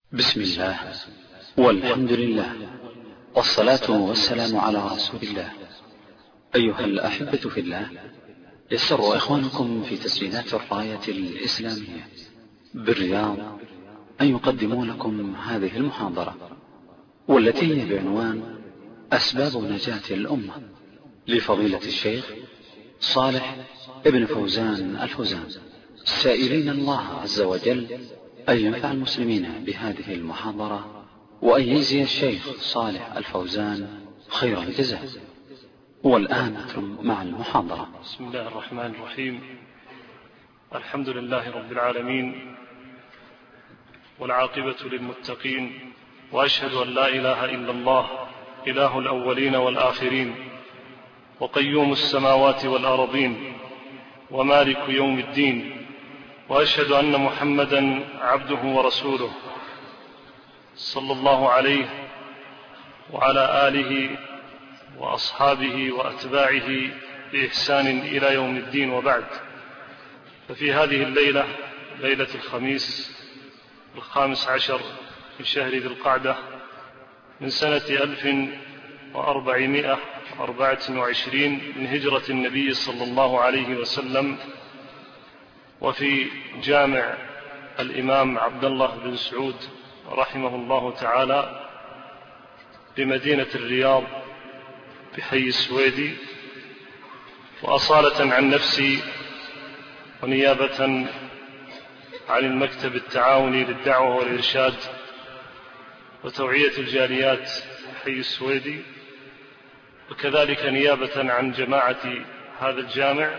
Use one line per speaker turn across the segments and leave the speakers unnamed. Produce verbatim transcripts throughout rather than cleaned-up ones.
بسم الله والحمد لله والصلاة والسلام على رسول الله. أيها الأحبة في الله، يسر إخوانكم في تسجيلات الراية الإسلامية بالرياض أن يقدموا لكم هذه المحاضرة، والتي هي بعنوان أسباب نجاة الأمة لفضيلة الشيخ صالح ابن فوزان الفوزان، سائلين الله عز وجل أن ينفع المسلمين بهذه المحاضرة وأن يجزي الشيخ صالح الفوزان خير الجزاء. والآن مع المحاضرة.
بسم الله الرحمن الرحيم. الحمد لله رب العالمين، والعاقبة للمتقين، وأشهد أن لا إله إلا الله إله الأولين والآخرين، وقيوم السماوات والأرضين، ومالك يوم الدين، وأشهد أن محمدا عبده ورسوله صلى الله عليه وعلى آله وأصحابه وأتباعه بإحسان إلى يوم الدين، وبعد. ففي هذه الليلة، ليلة الخميس الخامس عشر في شهر ذي القعدة من سنة ألف وأربعمائة وأربعة وعشرين من هجرة النبي صلى الله عليه وسلم، وفي جامع الإمام عبد الله بن سعود رحمه الله تعالى بمدينة الرياض بحي السويدي، وأصالة عن نفسي ونيابة عن المكتب التعاوني للدعوة والإرشاد وتوعية الجاليات حي السويدي، وكذلك نيابة عن جماعة هذا الجامع،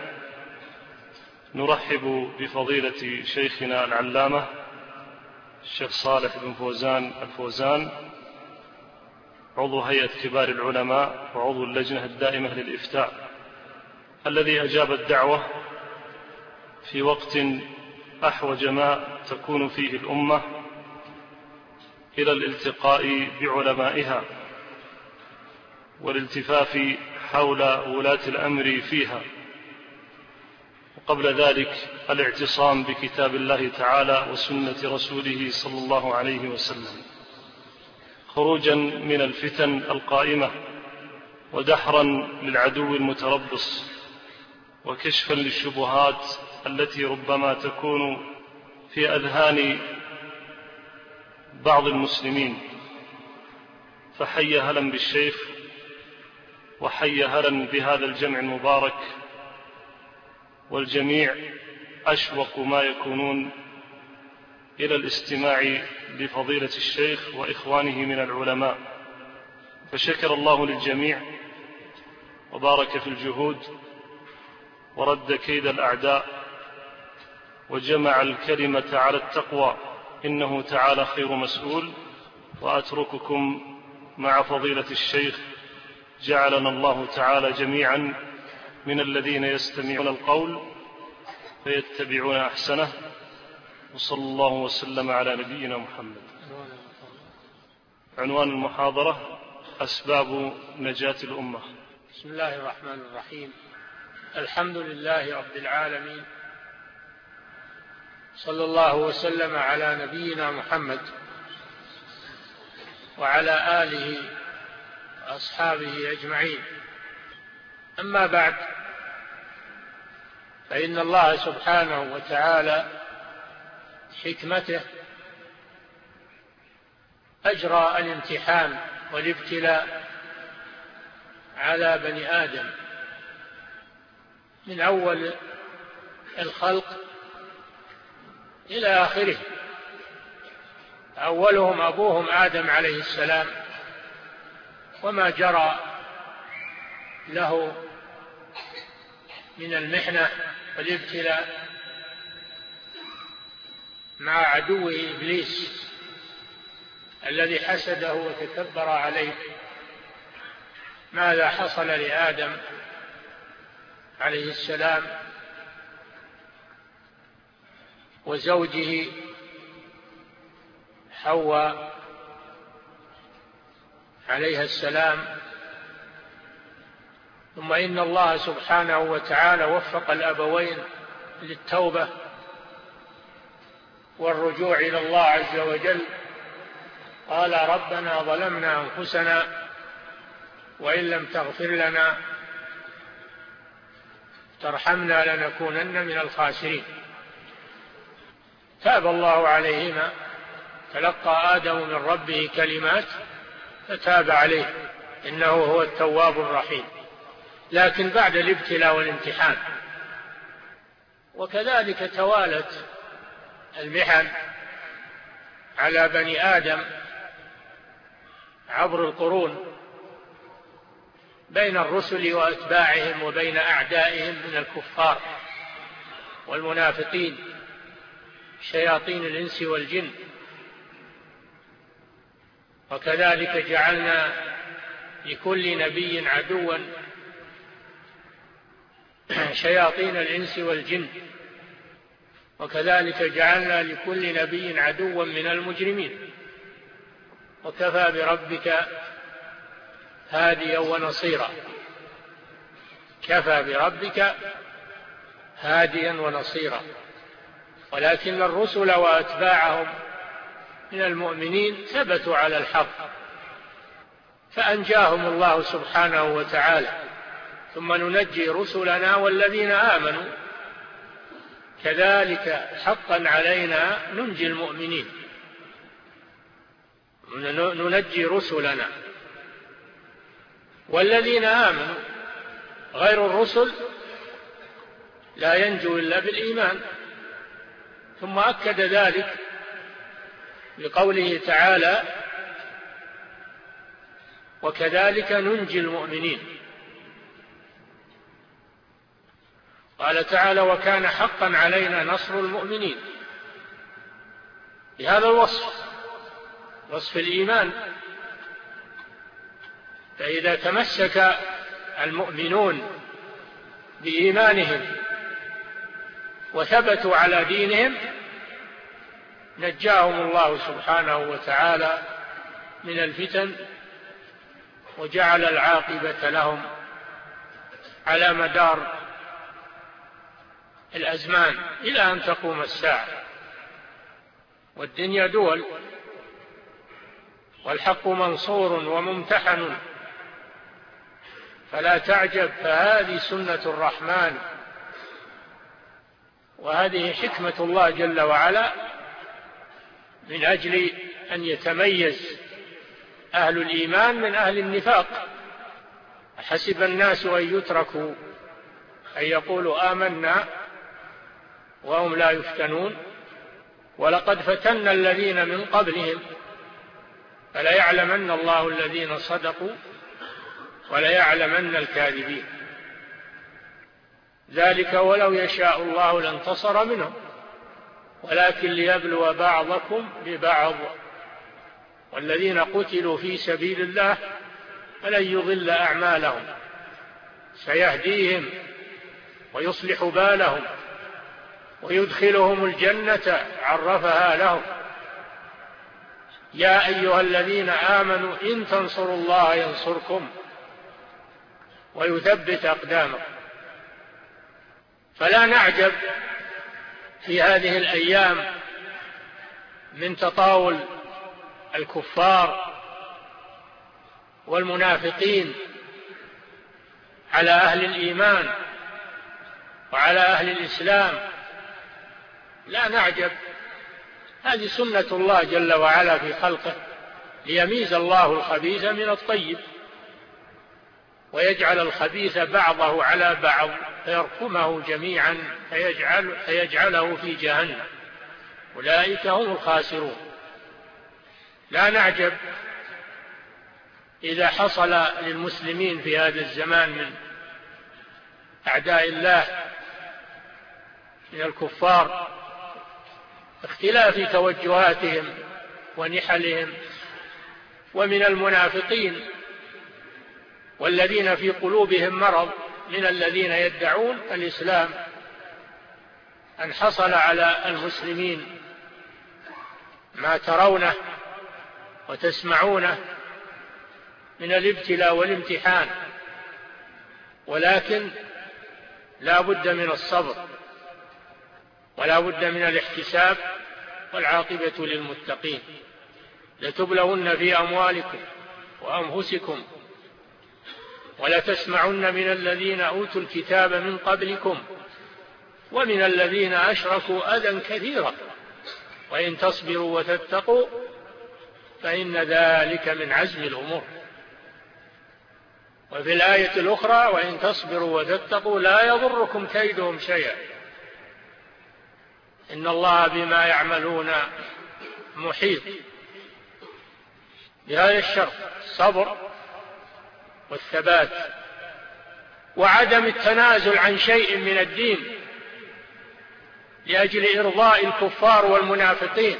نرحب بفضيلة شيخنا العلامة الشيخ صالح بن فوزان الفوزان، عضو هيئة كبار العلماء وعضو اللجنة الدائمة للإفتاء، الذي أجاب الدعوة في وقت أحوج ما تكون فيه الأمة إلى الالتقاء بعلمائها والالتفاف حول ولاة الأمر فيها، وقبل ذلك الاعتصام بكتاب الله تعالى وسنة رسوله صلى الله عليه وسلم، خروجا من الفتن القائمة ودحرا للعدو المتربص، وكشفا للشبهات التي ربما تكون في أذهان بعض المسلمين. فحي هلا بالشيخ، وحي هلا بهذا الجمع المبارك، والجميع أشوق ما يكونون إلى الاستماع لفضيلة الشيخ وإخوانه من العلماء، فشكر الله للجميع وبارك في الجهود ورد كيد الأعداء وجمع الكلمة على التقوى، إنه تعالى خير مسؤول. وأترككم مع فضيلة الشيخ، جعلنا الله تعالى جميعا من الذين يستمعون القول فيتبعون أحسنه، وصلى الله وسلم على نبينا محمد. عنوان المحاضرة: أسباب نجاة الأمة.
بسم الله الرحمن الرحيم. الحمد لله رب العالمين، صلى الله وسلم على نبينا محمد وعلى آله وأصحابه أجمعين. أما بعد، فإن الله سبحانه وتعالى حكمته أجرى الامتحان والابتلاء على بني آدم من أول الخلق إلى آخره. أولهم أبوهم آدم عليه السلام، وما جرى له من المحنة والابتلاء مع عدوه إبليس الذي حسده وتكبر عليه. ماذا حصل لآدم عليه السلام وزوجه حواء عليها السلام؟ ثم إن الله سبحانه وتعالى وفق الأبوين للتوبة والرجوع إلى الله عز وجل قال ربنا ظلمنا أنفسنا وإن لم تغفر لنا ترحمنا لنكونن من الخاسرين. تاب الله عليهما، تلقى آدم من ربه كلمات فتاب عليه إنه هو التواب الرحيم، لكن بعد الابتلاء والامتحان. وكذلك توالت المحن على بني آدم عبر القرون بين الرسل وأتباعهم وبين أعدائهم من الكفار والمنافقين شياطين الإنس والجن. وكذلك جعلنا لكل نبي عدوا شياطين الإنس والجن، وكذلك جعلنا لكل نبي عدوا من المجرمين، وكفى بربك هاديا ونصيرا. كفى بربك هاديا ونصيرا. ولكن الرسل وأتباعهم من المؤمنين ثبتوا على الحق فأنجاهم الله سبحانه وتعالى. ثم ننجي رسلنا والذين آمنوا كذلك حقا علينا ننجي المؤمنين. ننجي رسلنا والذين آمنوا، غير الرسل لا ينجو إلا بالإيمان. ثم أكد ذلك بقوله تعالى وكذلك ننجي المؤمنين. قال تعالى وكان حقا علينا نصر المؤمنين، بهذا الوصف، وصف الإيمان. فإذا تمسك المؤمنون بإيمانهم وثبتوا على دينهم نجاهم الله سبحانه وتعالى من الفتن وجعل العاقبة لهم على مدار الأزمان إلى أن تقوم الساعة. والدنيا دول، والحق منصور وممتحن، فلا تعجب، فهذه سنة الرحمن، وهذه حكمة الله جل وعلا من أجل أن يتميز أهل الإيمان من أهل النفاق. حسب الناس أن يتركوا أن يقولوا آمنا وهم لا يفتنون ولقد فتنا الذين من قبلهم فليعلمن الله الذين صدقوا وليعلمن الكاذبين. ذلك ولو يشاء الله لانتصر منهم ولكن ليبلو بعضكم ببعض والذين قتلوا في سبيل الله فلن يضل أعمالهم سيهديهم ويصلح بالهم ويدخلهم الجنة عرفها لهم. يا أيها الذين آمنوا إن تنصروا الله ينصركم ويثبت أقدامكم. فلا نعجب في هذه الأيام من تطاول الكفار والمنافقين على أهل الإيمان وعلى أهل الإسلام. لا نعجب، هذه سنة الله جل وعلا في خلقه ليميز الله الخبيث من الطيب ويجعل الخبيث بعضه على بعض فيركمه جميعا فيجعل فيجعله في جهنم، أولئك هم الخاسرون. لا نعجب إذا حصل للمسلمين في هذا الزمان من أعداء الله من الكفار اختلاف توجهاتهم ونحلهم، ومن المنافقين والذين في قلوبهم مرض من الذين يدعون الإسلام أن حصل على المسلمين ما ترونه وتسمعونه من الابتلاء والامتحان، ولكن لا بد من الصبر ولا بد من الاحتساب والعاقبة للمتقين. لتبلون في أموالكم وأنفسكم ولتسمعن من الذين أوتوا الكتاب من قبلكم ومن الذين أشركوا أذى كثيرا وإن تصبروا وتتقوا فإن ذلك من عزم الأمور. وفي الآية الأخرى وإن تصبروا وتتقوا لا يضركم كيدهم شيئا إن الله بما يعملون محيط. بهذا الشرط الصبر والثبات وعدم التنازل عن شيء من الدين لأجل إرضاء الكفار والمنافقين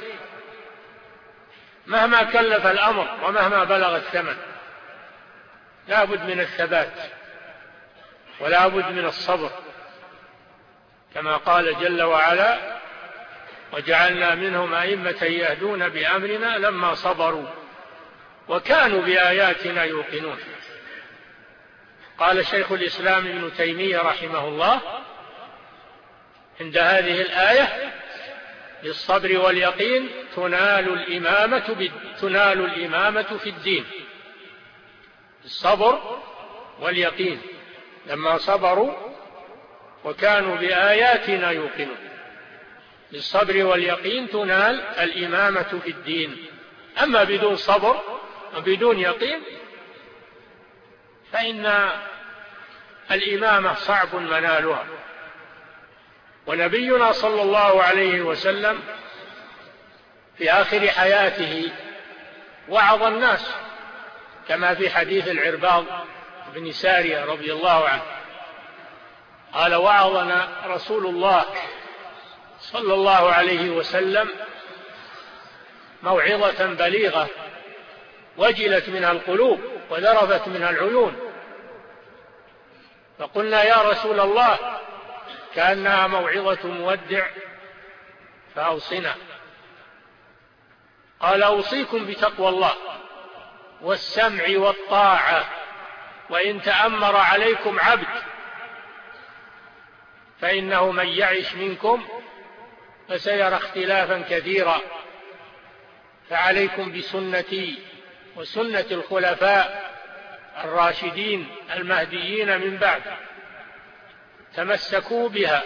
مهما كلف الأمر ومهما بلغ الثمن. لا بد من الثبات ولا بد من الصبر كما قال جل وعلا وجعلنا منهم أئمة يهدون بأمرنا لما صبروا وكانوا بآياتنا يوقنون. قال شيخ الإسلام ابن تيمية رحمه الله عند هذه الآية بالصبر واليقين تنال الإمامة, تنال الإمامة في الدين. الصبر واليقين لما صبروا وكانوا بآياتنا يوقنون. بالصبر واليقين تنال الإمامة في الدين. أما بدون صبر وبدون يقين فإن الإمامة صعب منالها. ونبينا صلى الله عليه وسلم في آخر حياته وعظ الناس كما في حديث العرباض بن سارية رضي الله عنه قال وعظنا رسول الله صلى الله عليه وسلم موعظة بليغة وجلت منها القلوب وذرفت منها العيون فقلنا يا رسول الله كأنها موعظة مودع فأوصنا. قال أوصيكم بتقوى الله والسمع والطاعة وإن تأمر عليكم عبد فإنه من يعش منكم فسيرى اختلافا كثيرا فعليكم بسنتي وسنة الخلفاء الراشدين المهديين من بعد تمسكوا بها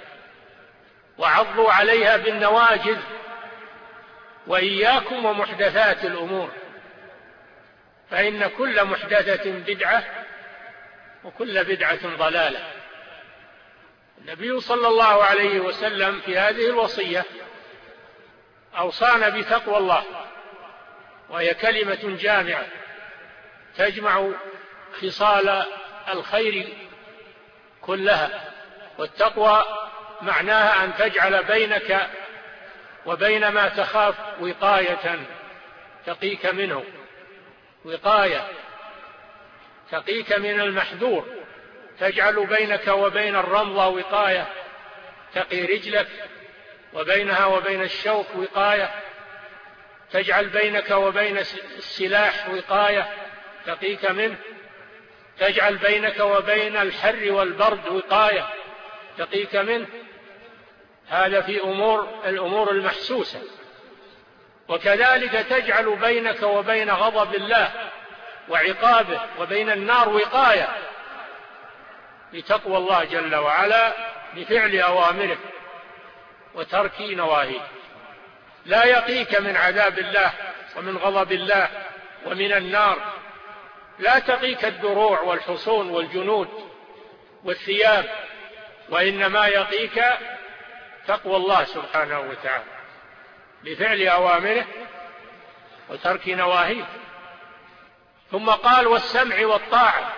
وعضوا عليها بالنواجذ وإياكم ومحدثات الأمور فإن كل محدثة بدعة وكل بدعة ضلالة. النبي صلى الله عليه وسلم في هذه الوصية أوصانا بتقوى الله وهي كلمة جامعة تجمع خصال الخير كلها. والتقوى معناها أن تجعل بينك وبين ما تخاف وقاية تقيك منه، وقاية تقيك من المحذور، تجعل بينك وبين الرمضة وقاية تقي رجلك، وبينها وبين الشوك وقاية، تجعل بينك وبين السلاح وقاية تقيك منه، تجعل بينك وبين الحر والبرد وقاية تقيك منه. هذا في أمور الأمور المحسوسة. وكذلك تجعل بينك وبين غضب الله وعقابه وبين النار وقاية بتقوى الله جل وعلا بفعل أوامره وترك نواهيه. لا يقيك من عذاب الله ومن غضب الله ومن النار، لا تقيك الدروع والحصون والجنود والثياب، وإنما يقيك تقوى الله سبحانه وتعالى بفعل أوامره وترك نواهيه. ثم قال والسمع والطاعة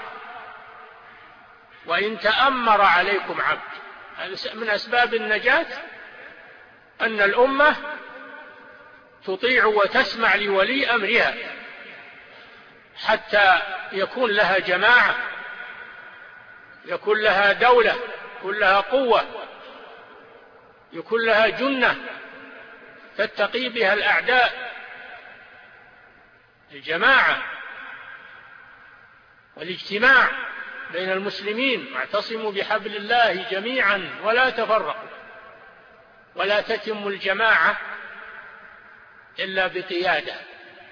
وإن تأمر عليكم عبد. من أسباب النجاة أن الأمة تطيع وتسمع لولي أمرها حتى يكون لها جماعة، يكون لها دولة، يكون لها قوة، يكون لها جنة تتقي بها الأعداء. الجماعة والاجتماع بين المسلمين، واعتصموا بحبل الله جميعا ولا تفرقوا. ولا تتم الجماعة إلا بقيادة،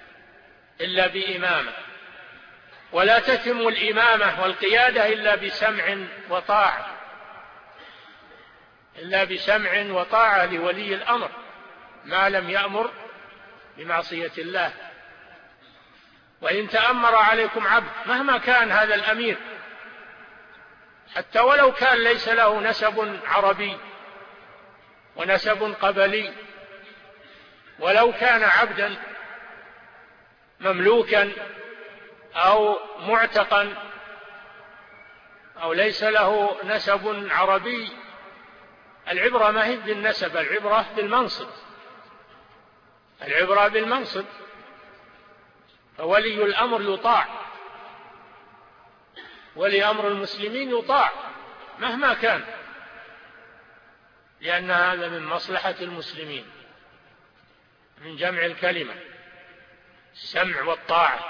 إلا بإمامة، ولا تتم الإمامة والقيادة إلا بسمع وطاعة إلا بسمع وطاعة لولي الأمر ما لم يأمر بمعصية الله. وإن تأمر عليكم عبد مهما كان هذا الأمير، حتى ولو كان ليس له نسب عربي ونسب قبلي، ولو كان عبدا مملوكا أو معتقا أو ليس له نسب عربي، العبرة ما هي بالنسب، العبرة بالمنصب العبرة بالمنصب فولي الأمر يطاع، ولي أمر المسلمين يطاع مهما كان، لأن هذا من مصلحة المسلمين، من جمع الكلمة السمع والطاعة.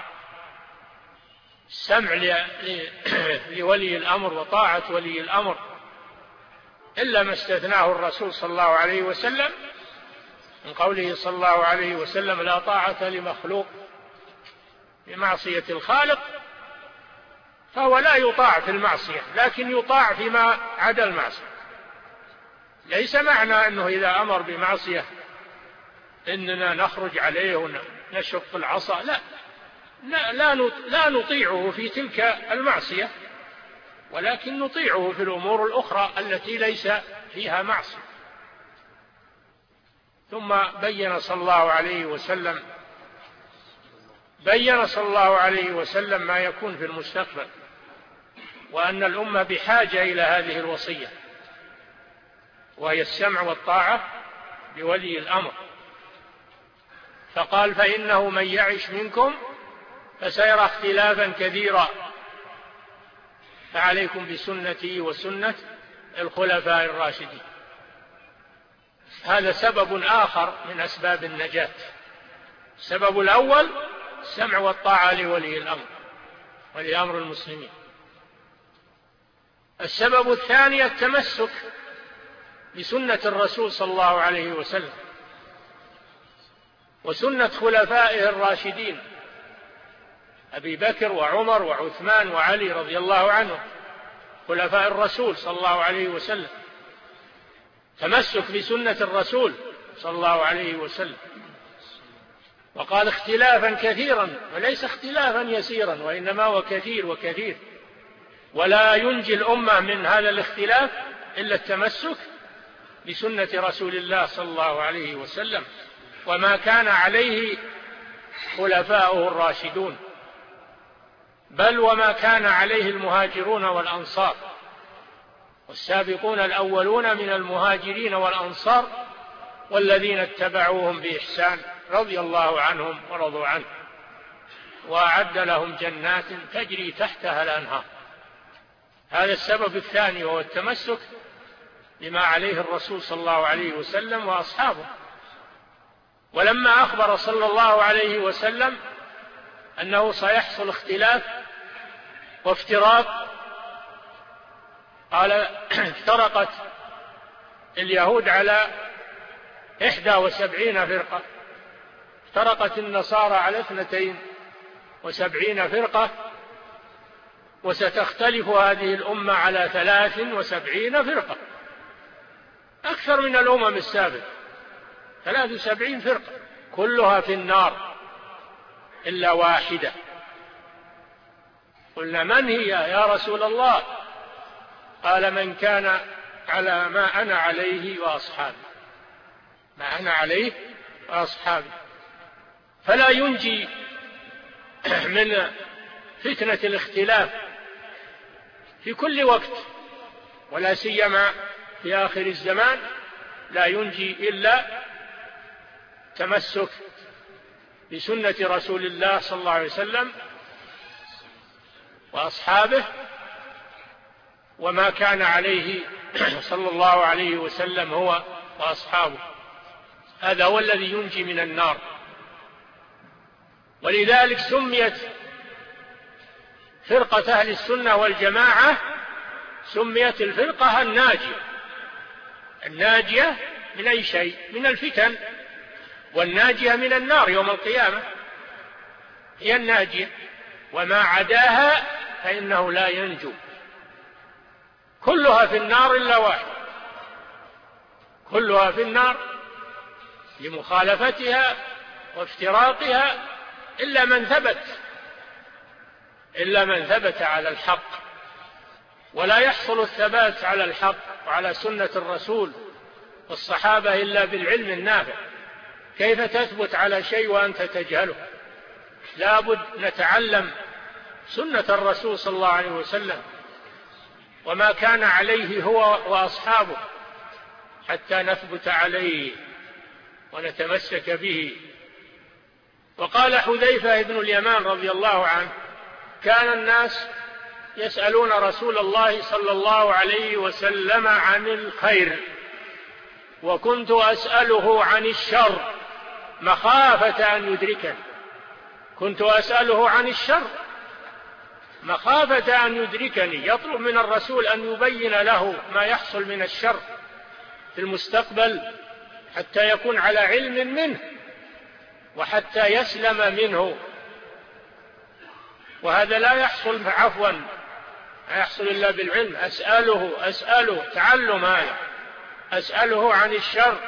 السمع لولي الأمر وطاعة ولي الأمر إلا ما استثناه الرسول صلى الله عليه وسلم من قوله صلى الله عليه وسلم: لا طاعة لمخلوق بمعصية الخالق، فهو لا يطاع في المعصية، لكن يطاع فيما عدا المعصية. ليس معنى أنه إذا أمر بمعصية إننا نخرج عليه ونشق العصا، لا لا لا نطيعه في تلك المعصية، ولكن نطيعه في الأمور الأخرى التي ليس فيها معصية. ثم بين صلى الله عليه وسلم بين صلى الله عليه وسلم ما يكون في المستقبل، وأن الأمة بحاجة إلى هذه الوصية، وهي السمع والطاعة بولي الأمر. فقال: فإنه من يعش منكم فسيرى اختلافا كثيرا، فعليكم بسنتي وسنة الخلفاء الراشدين. هذا سبب آخر من أسباب النجاة. السبب الأول السمع والطاعة لولي الأمر ولي أمر المسلمين. السبب الثاني التمسك بسنة الرسول صلى الله عليه وسلم وسنة خلفائه الراشدين أبي بكر وعمر وعثمان وعلي رضي الله عنهم، خلفاء الرسول صلى الله عليه وسلم. تمسك بسنة الرسول صلى الله عليه وسلم. وقال: اختلافا كثيرا، وليس اختلافا يسيرا، وإنما هو كثير وكثير. ولا ينجي الأمة من هذا الاختلاف إلا التمسك بسنة رسول الله صلى الله عليه وسلم وما كان عليه خلفاؤه الراشدون، بل وما كان عليه المهاجرون والأنصار والسابقون الأولون من المهاجرين والأنصار والذين اتبعوهم بإحسان رضي الله عنهم ورضوا عنه، وأعد لهم جنات تجري تحتها الأنهار. هذا السبب الثاني، وهو التمسك بما عليه الرسول صلى الله عليه وسلم وأصحابه. ولما أخبر صلى الله عليه وسلم أنه سيحصل اختلاف وافتراق، قال: افترقت اليهود على إحدى وسبعين فرقة، افترقت النصارى على اثنتين وسبعين فرقة، وستختلف هذه الأمة على ثلاث وسبعين فرقة، أكثر من الأمم السابقة، ثلاث وسبعين فرقة كلها في النار إلا واحدة. قلنا: من هي يا رسول الله؟ قال: من كان على ما أنا عليه وأصحابي، ما أنا عليه وأصحابي. فلا ينجي من فتنة الاختلاف في كل وقت، ولا سيما في آخر الزمان، لا ينجي إلا تمسك بسنة رسول الله صلى الله عليه وسلم وأصحابه وما كان عليه صلى الله عليه وسلم هو وأصحابه. هذا هو الذي ينجي من النار. ولذلك سميت فرقة أهل السنة والجماعة، سميت الفرقة الناجية. الناجية من أي شيء؟ من الفتن، والناجية من النار يوم القيامة. هي الناجية، وما عداها فإنه لا ينجو، كلها في النار إلا واحد، كلها في النار لمخالفتها وافتراقها إلا من ثبت إلا من ثبت على الحق. ولا يحصل الثبات على الحق وعلى سنة الرسول والصحابة إلا بالعلم النافع. كيف تثبت على شيء وأنت تجهله؟ لا بد نتعلم سنة الرسول صلى الله عليه وسلم وما كان عليه هو وأصحابه حتى نثبت عليه ونتمسك به. وقال حذيفة بن اليمان رضي الله عنه: كان الناس يسألون رسول الله صلى الله عليه وسلم عن الخير، وكنت أسأله عن الشر مخافة أن يدركني كنت أسأله عن الشر مخافة أن يدركني يطلب من الرسول أن يبين له ما يحصل من الشر في المستقبل حتى يكون على علم منه وحتى يسلم منه. وهذا لا يحصل عفوا لا يحصل إلا بالعلم. أسأله أسأله تعلم هذا، أسأله عن الشر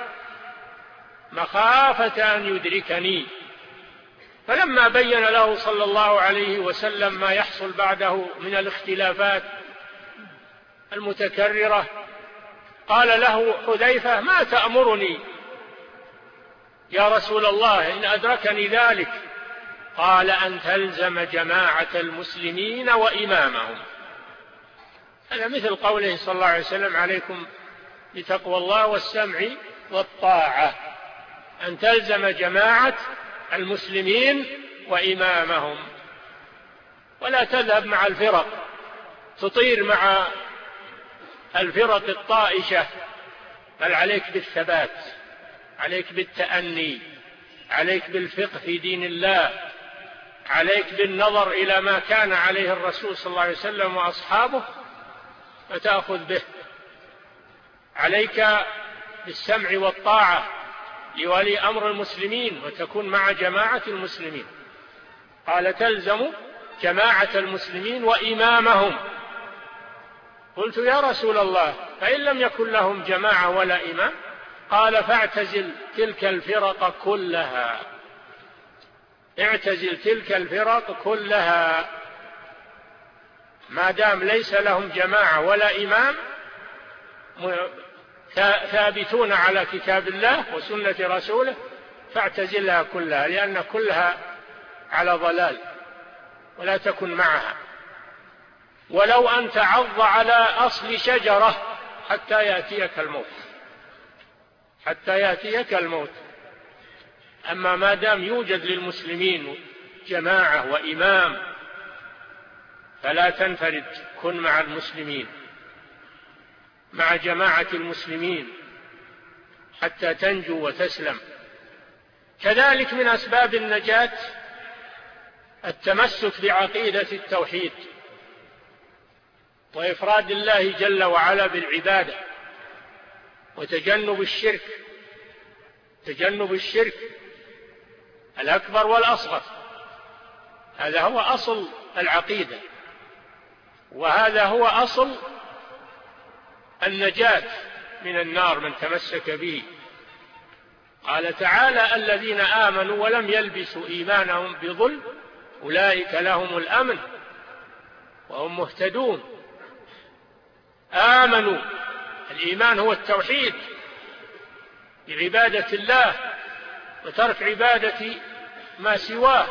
مخافة أن يدركني. فلما بين له صلى الله عليه وسلم ما يحصل بعده من الاختلافات المتكررة قال له حذيفة: ما تأمرني يا رسول الله إن أدركني ذلك؟ قال: أن تلزم جماعة المسلمين وإمامهم. هذا مثل قوله صلى الله عليه وسلم: عليكم بتقوى الله والسمع والطاعة. أن تلزم جماعة المسلمين وإمامهم، ولا تذهب مع الفرق تطير مع الفرق الطائشة، بل عليك بالثبات، عليك بالتأني، عليك بالفقه في دين الله، عليك بالنظر إلى ما كان عليه الرسول صلى الله عليه وسلم وأصحابه فتأخذ به، عليك بالسمع والطاعة لولي أمر المسلمين وتكون مع جماعة المسلمين. قال: تلزم جماعة المسلمين وإمامهم. قلت: يا رسول الله فإن لم يكن لهم جماعة ولا إمام؟ قال: فاعتزل تلك الفرق كلها، اعتزل تلك الفرق كلها ما دام ليس لهم جماعة ولا إمام ثابتون على كتاب الله وسنة رسوله، فاعتزلها كلها، لأن كلها على ضلال، ولا تكن معها ولو أن تعض على أصل شجرة حتى يأتيك الموت حتى يأتيك الموت. أما ما دام يوجد للمسلمين جماعة وإمام فلا تنفرد، كن مع المسلمين، مع جماعة المسلمين حتى تنجو وتسلم. كذلك من أسباب النجاة التمسك بعقيدة التوحيد وإفراد الله جل وعلا بالعبادة وتجنب الشرك تجنب الشرك الأكبر والأصغر. هذا هو أصل العقيدة، وهذا هو أصل النجاة من النار من تمسك به. قال تعالى: الذين آمنوا ولم يلبسوا إيمانهم بظلم أولئك لهم الأمن وهم مهتدون. آمنوا، الإيمان هو التوحيد بعبادة الله وترك عبادة ما سواه.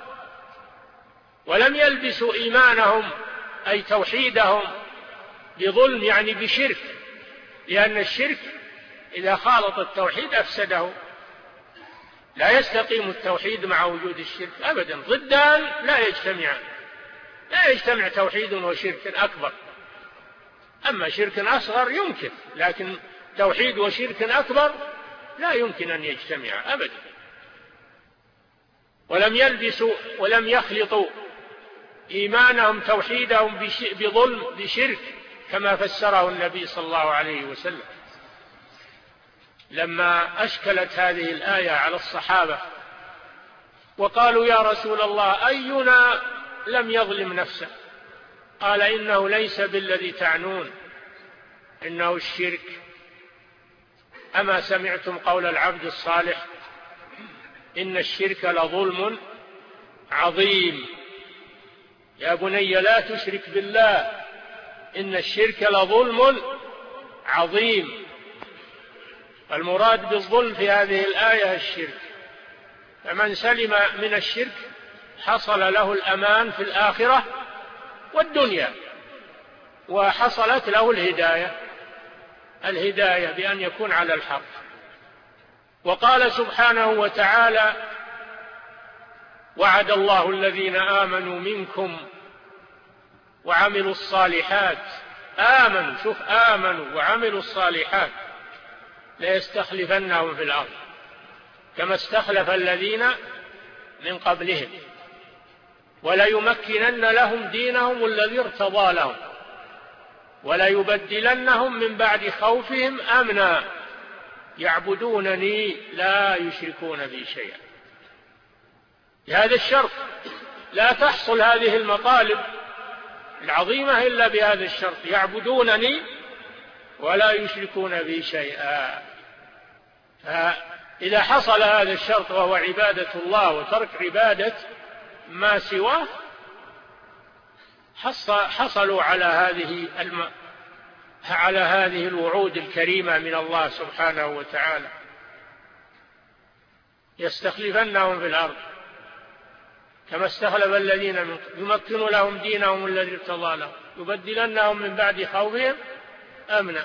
ولم يلبسوا إيمانهم أي توحيدهم بظلم، يعني بشرك، لأن الشرك إذا خالط التوحيد أفسده. لا يستقيم التوحيد مع وجود الشرك أبدا، ضدان لا يجتمعان، لا يجتمع توحيد وشرك أكبر. أما شرك أصغر يمكن، لكن توحيد وشرك أكبر لا يمكن أن يجتمع أبدا. ولم يلبسوا ولم يخلطوا إيمانهم توحيدهم بظلم بشرك، كما فسره النبي صلى الله عليه وسلم لما أشكلت هذه الآية على الصحابة وقالوا يا رسول الله أينا لم يظلم نفسه؟ قال إنه ليس بالذي تعنون، إنه الشرك. أما سمعتم قول العبد الصالح إن الشرك لظلم عظيم، يا بني لا تشرك بالله إن الشرك لظلم عظيم. المراد بالظلم في هذه الآية الشرك، فمن سلم من الشرك حصل له الأمان في الآخرة والدنيا، وحصلت له الهداية الهداية بأن يكون على الحق. وقال سبحانه وتعالى وعد الله الذين آمنوا منكم وعملوا الصالحات، آمنوا، شوف، آمنوا وعملوا الصالحات ليستخلفنهم في الأرض كما استخلف الذين من قبلهم وليمكنن لهم دينهم الذي ارتضى لهم وليبدلنهم من بعد خوفهم أمنا يعبدونني لا يشركون بي شيئا. بهذا الشرط لا تحصل هذه المطالب العظيمة إلا بهذا الشرط، يعبدونني ولا يشركون بي شيئا. فإذا حصل هذا الشرط وهو عبادة الله وترك عبادة ما سواه حصلوا على هذه الم... على هذه الوعود الكريمة من الله سبحانه وتعالى، يستخلفنهم في الأرض كما استخلف الذين من يمكن لهم دينهم الذي ارتضى لهم يبدلنهم من بعد خوفهم أمنا.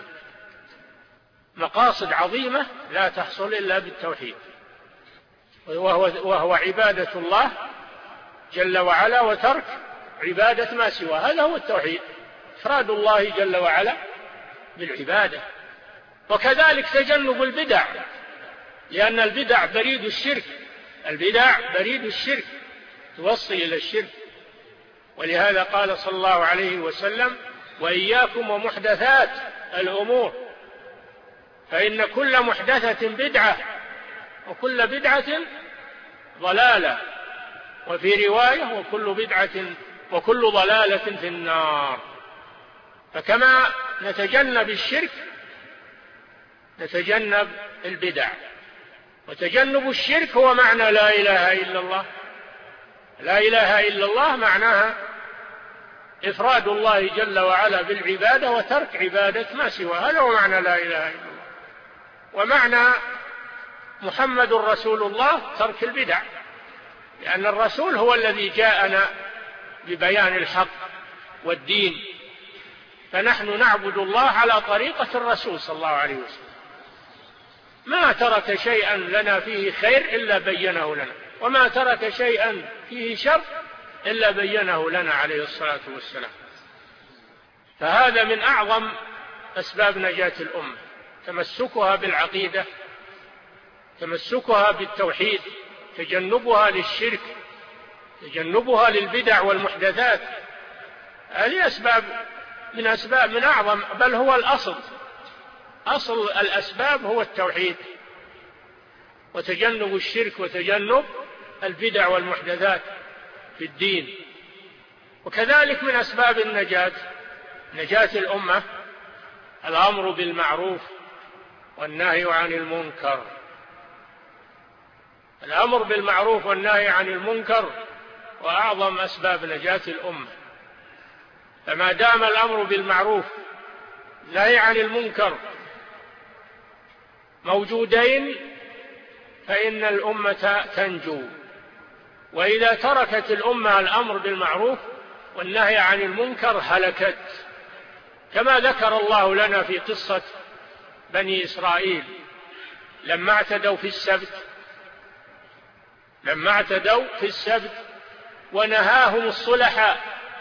مقاصد عظيمة لا تحصل إلا بالتوحيد، وهو, وهو عبادة الله جل وعلا وترك عبادة ما سواه. هذا هو التوحيد، إفراد الله جل وعلا بالعبادة. وكذلك تجنب البدع، لأن البدع بريد الشرك، البدع بريد الشرك توصل إلى الشرك. ولهذا قال صلى الله عليه وسلم وإياكم ومحدثات الأمور فإن كل محدثة بدعة وكل بدعة ضلالة، وفي رواية وكل بدعة وكل ضلالة في النار. فكما نتجنب الشرك نتجنب البدع، وتجنب الشرك هو معنى لا إله إلا الله. لا إله إلا الله معناها إفراد الله جل وعلا بالعبادة وترك عبادة ما سواه، هذا هو معنى لا إله إلا الله. ومعنى محمد رسول الله ترك البدع، لأن الرسول هو الذي جاءنا ببيان الحق والدين، فنحن نعبد الله على طريقة الرسول صلى الله عليه وسلم. ما ترك شيئا لنا فيه خير إلا بينه لنا، وما ترك شيئا فيه شر إلا بينه لنا عليه الصلاة والسلام. فهذا من أعظم أسباب نجاة الأمة، تمسكها بالعقيدة، تمسكها بالتوحيد، تجنبها للشرك، تجنبها للبدع والمحدثات. هذه أسباب من أسباب من أعظم، بل هو الأصل، أصل الأسباب هو التوحيد وتجنب الشرك وتجنب البدع والمحدثات في الدين. وكذلك من أسباب النجاة نجاة الأمة الأمر بالمعروف والنهي عن المنكر. الأمر بالمعروف والنهي عن المنكر وأعظم أسباب نجاة الأمة. فما دام الأمر بالمعروف والنهي عن المنكر موجودين فإن الأمة تنجو. وإذا تركت الأمة الأمر بالمعروف والنهي عن المنكر هلكت، كما ذكر الله لنا في قصة بني إسرائيل لما اعتدوا في السبت لما اعتدوا في السبت ونهاهم الصلحاء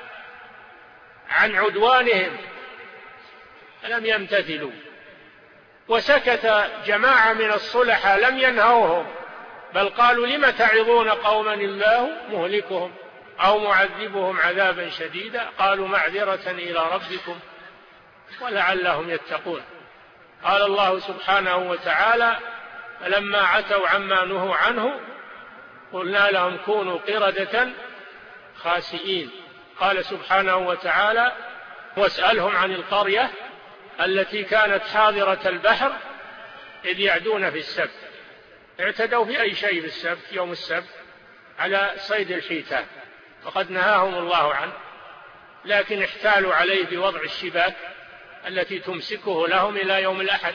عن عدوانهم لم يمتثلوا، وسكت جماعة من الصلحاء لم ينهوهم، بل قالوا لم تعظون قوما الله مهلكهم أو معذبهم عذابا شديدا، قالوا معذرة إلى ربكم ولعلهم يتقون. قال الله سبحانه وتعالى فلما عتوا عما نهوا عنه قلنا لهم كونوا قردة خاسئين. قال سبحانه وتعالى واسألهم عن القرية التي كانت حاضرة البحر إذ يعدون في السبت. اعتدوا في أي شيء في السبت يوم السبت؟ على صيد الحيتان، وقد نهاهم الله عنه، لكن احتالوا عليه بوضع الشباك التي تمسكه لهم إلى يوم الأحد،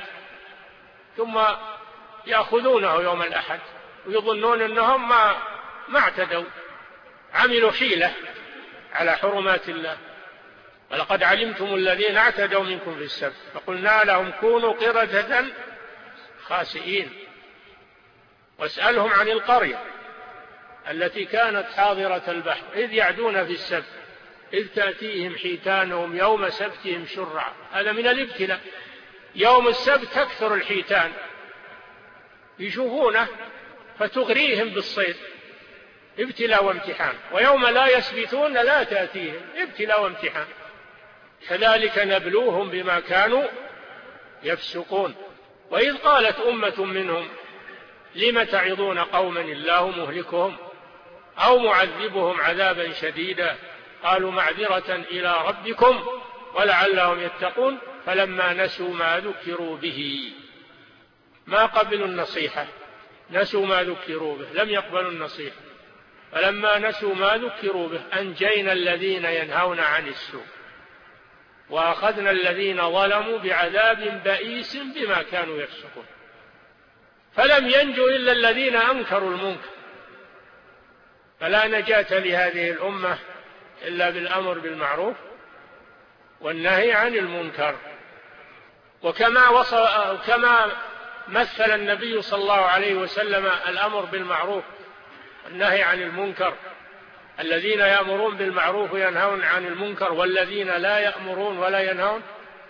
ثم يأخذونه يوم الأحد ويظنون أنهم ما, ما اعتدوا، عملوا حيلة على حرمات الله. ولقد علمتم الذين اعتدوا منكم في السبت فقلنا لهم كونوا قردة خاسئين. واسألهم عن القرية التي كانت حاضرة البحر إذ يعدون في السبت إذ تأتيهم حيتانهم يوم سبتهم شرعا. هذا من الابتلاء. يوم السبت تكثر الحيتان، يشوفونه فتغريهم بالصيد، ابتلاء وامتحان. ويوم لا يسبتون لا تأتيهم، ابتلاء وامتحان. كذلك نبلوهم بما كانوا يفسقون. وإذ قالت أمة منهم لم تعظون قوما الله مهلكهم أو معذبهم عذابا شديدا قالوا معذرة إلى ربكم ولعلهم يتقون فلما نسوا ما ذكروا به. ما قبلوا النصيحة، نسوا ما ذكروا به، لم يقبلوا النصيحة. فلما نسوا ما ذكروا به أنجينا الذين ينهون عن السوء وأخذنا الذين ظلموا بعذاب بئيس بما كانوا يفسقون. فلم ينجوا إلا الذين أنكروا المنكر. فلا نجاة لهذه الأمة إلا بالأمر بالمعروف والنهي عن المنكر. وكما وصل كما مثل النبي صلى الله عليه وسلم الأمر بالمعروف والنهي عن المنكر، الذين يأمرون بالمعروف وينهون عن المنكر والذين لا يأمرون ولا ينهون،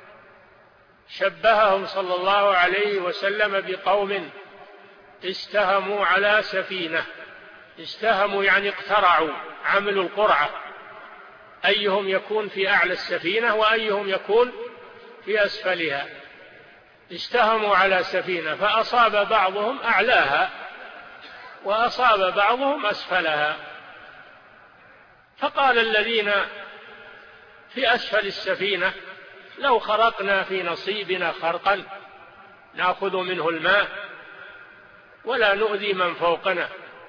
شبههم صلى الله عليه وسلم بقوم استهموا على سفينة. استهموا يعني اقترعوا، عملوا القرعة أيهم يكون في أعلى السفينة وأيهم يكون في أسفلها. استهموا على سفينة فأصاب بعضهم أعلاها وأصاب بعضهم أسفلها. فقال الذين في أسفل السفينة لو خرقنا في نصيبنا خرقا نأخذ منه الماء ولا نؤذي من فوقنا.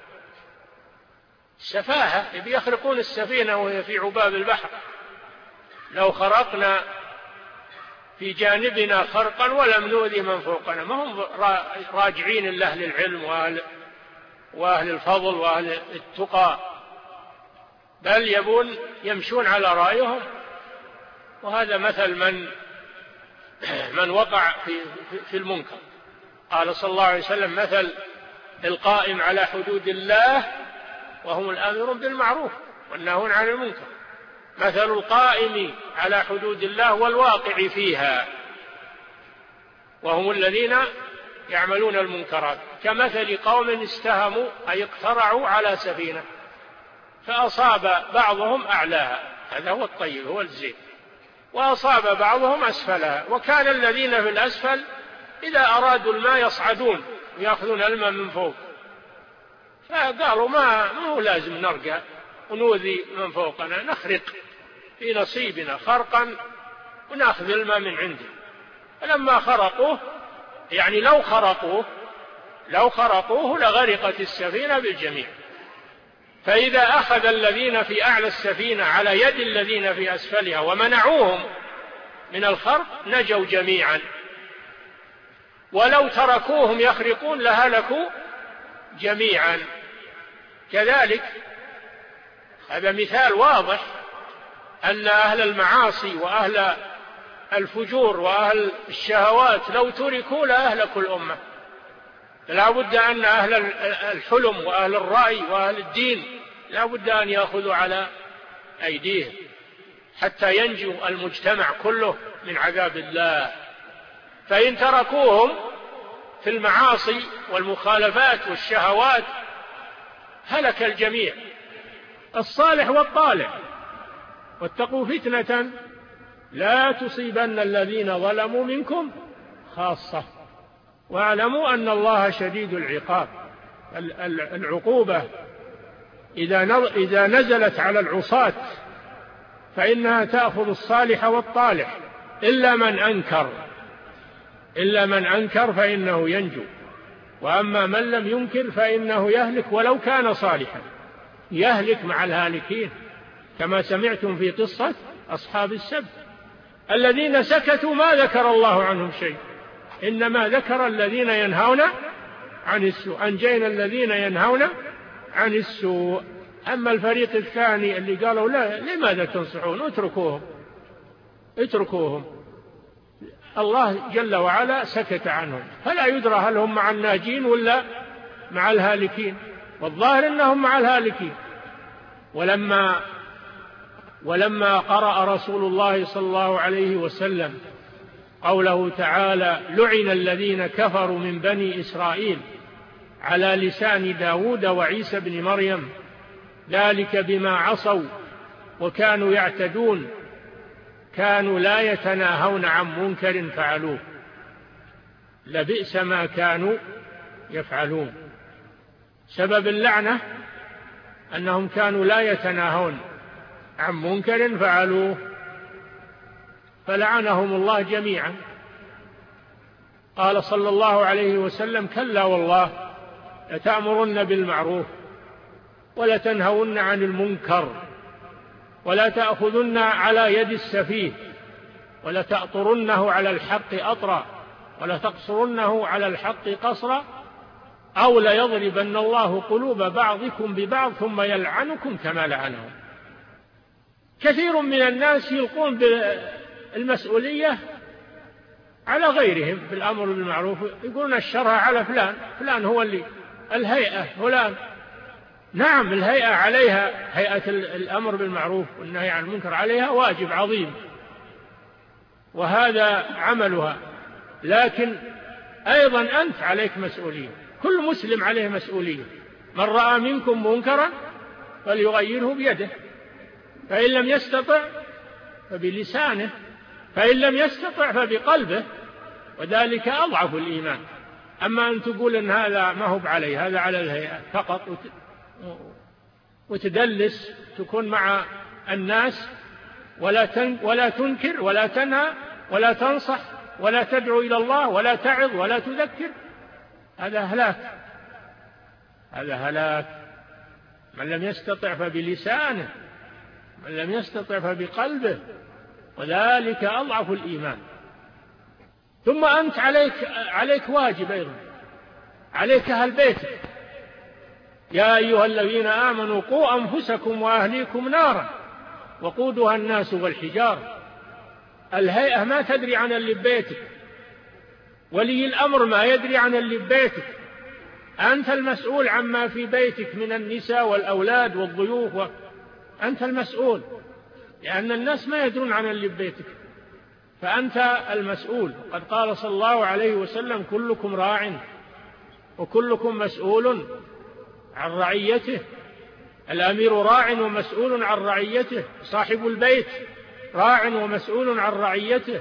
سفاهة، يخرقون السفينة وهي في عباب البحر. لو خرقنا في جانبنا خرقا ولم نؤذي من فوقنا. ما هم راجعين لأهل العلم وأهل, وأهل الفضل وأهل التقى، بل يبون يمشون على رأيهم. وهذا مثل من من وقع في, في المنكر. قال صلى الله عليه وسلم مثل القائم على حدود الله وهم الآمرون بالمعروف والناهون عن المنكر مثل القائم على حدود الله والواقع فيها وهم الذين يعملون المنكرات كمثل قوم استهموا أي اقترعوا على سفينة فأصاب بعضهم أعلاها، هذا هو الطيب هو الزين، وأصاب بعضهم أسفلها. وكان الذين في الأسفل إذا أرادوا الماء يصعدون ويأخذون الماء من فوق، فقالوا ما, ما هو لازم نرجع ونؤذي من فوقنا، نخرق في نصيبنا خرقا ونأخذ الماء من عنده. فلما خرقوه يعني لو خرقوه لو خرقوه لغرقت السفينة بالجميع. فإذا أخذ الذين في أعلى السفينة على يد الذين في أسفلها ومنعوهم من الخرق نجوا جميعا، ولو تركوهم يخرقون لهلكوا جميعا. كذلك هذا مثال واضح أن أهل المعاصي وأهل الفجور وأهل الشهوات لو تركوا لأهلكوا الأمة. فلا بد أن أهل الحلم وأهل الرأي وأهل الدين لا بد أن يأخذوا على أيديهم حتى ينجو المجتمع كله من عذاب الله. فإن تركوهم في المعاصي والمخالفات والشهوات هلك الجميع، الصالح والطالح. واتقوا فتنة لا تصيبن الذين ظلموا منكم خاصة واعلموا أن الله شديد العقاب. العقوبة إذا نزلت على العصاة فإنها تأخذ الصالح والطالح إلا من أنكر إلا من أنكر فإنه ينجو، وأما من لم ينكر فإنه يهلك ولو كان صالحا، يهلك مع الهالكين، كما سمعتم في قصة أصحاب السبت الذين سكتوا ما ذكر الله عنهم شيء، إنما ذكر الذين ينهون عن السوء، أنجينا الذين ينهون عن السوء. أما الفريق الثاني اللي قالوا لا لماذا تنصحون اتركوهم اتركوهم الله جل وعلا سكت عنهم، فلا يدرى هل هم مع الناجين ولا مع الهالكين، والظاهر أنهم مع الهالكين. ولما ولما قرأ رسول الله صلى الله عليه وسلم قوله تعالى لعن الذين كفروا من بني إسرائيل على لسان داود وعيسى بن مريم ذلك بما عصوا وكانوا يعتدون كانوا لا يتناهون عن منكر فعلوه لبئس ما كانوا يفعلون. سبب اللعنة أنهم كانوا لا يتناهون عن منكر فعلوه فلعنهم الله جميعا. قال صلى الله عليه وسلم كلا والله لتأمرن بالمعروف ولتنهون عن المنكر ولا تأخذن على يد السفيه ولتأطرنه على الحق أطرا ولتقصرنه على الحق قصرا أو ليضربن الله قلوب بعضكم ببعض ثم يلعنكم كما لعنهم. كثير من الناس يلقون بالمسؤولية على غيرهم في الأمر بالمعروف، يقولون الشرع على فلان، فلان هو اللي الهيئة فلان. نعم الهيئة عليها، هيئة الأمر بالمعروف والنهي عن المنكر عليها واجب عظيم وهذا عملها، لكن أيضا أنت عليك مسؤولية، كل مسلم عليه مسؤولية. من رأى منكم منكرا فليغيره بيده فإن لم يستطع فبلسانه فإن لم يستطع فبقلبه وذلك أضعف الإيمان. أما أن تقول إن هذا ما هو عليه، هذا على الهيئة فقط وتدلس تكون مع الناس ولا ولا تنكر ولا تنهى ولا تنصح ولا تدعو إلى الله ولا تعظ ولا تذكر، هذا هلاك هذا هلاك. من لم يستطع فبلسانه من لم يستطع فبقلبه وذلك أضعف الإيمان. ثم أنت عليك عليك واجب أيضا، عليك أهل بيتك. يا أيها الذين آمنوا قوا أنفسكم وأهليكم نارا وقودها الناس والحجار. الهيئة ما تدري عن اللي ببيتك، ولي الأمر ما يدري عن اللي ببيتك، أنت المسؤول عما في بيتك من النساء والأولاد والضيوف و... أنت المسؤول، لأن الناس ما يدرون عن اللي ببيتك فأنت المسؤول. قد قال صلى الله عليه وسلم كلكم راع وكلكم مسؤول عن رعيته. الأمير راع ومسؤول عن رعيته، صاحب البيت راع ومسؤول عن رعيته،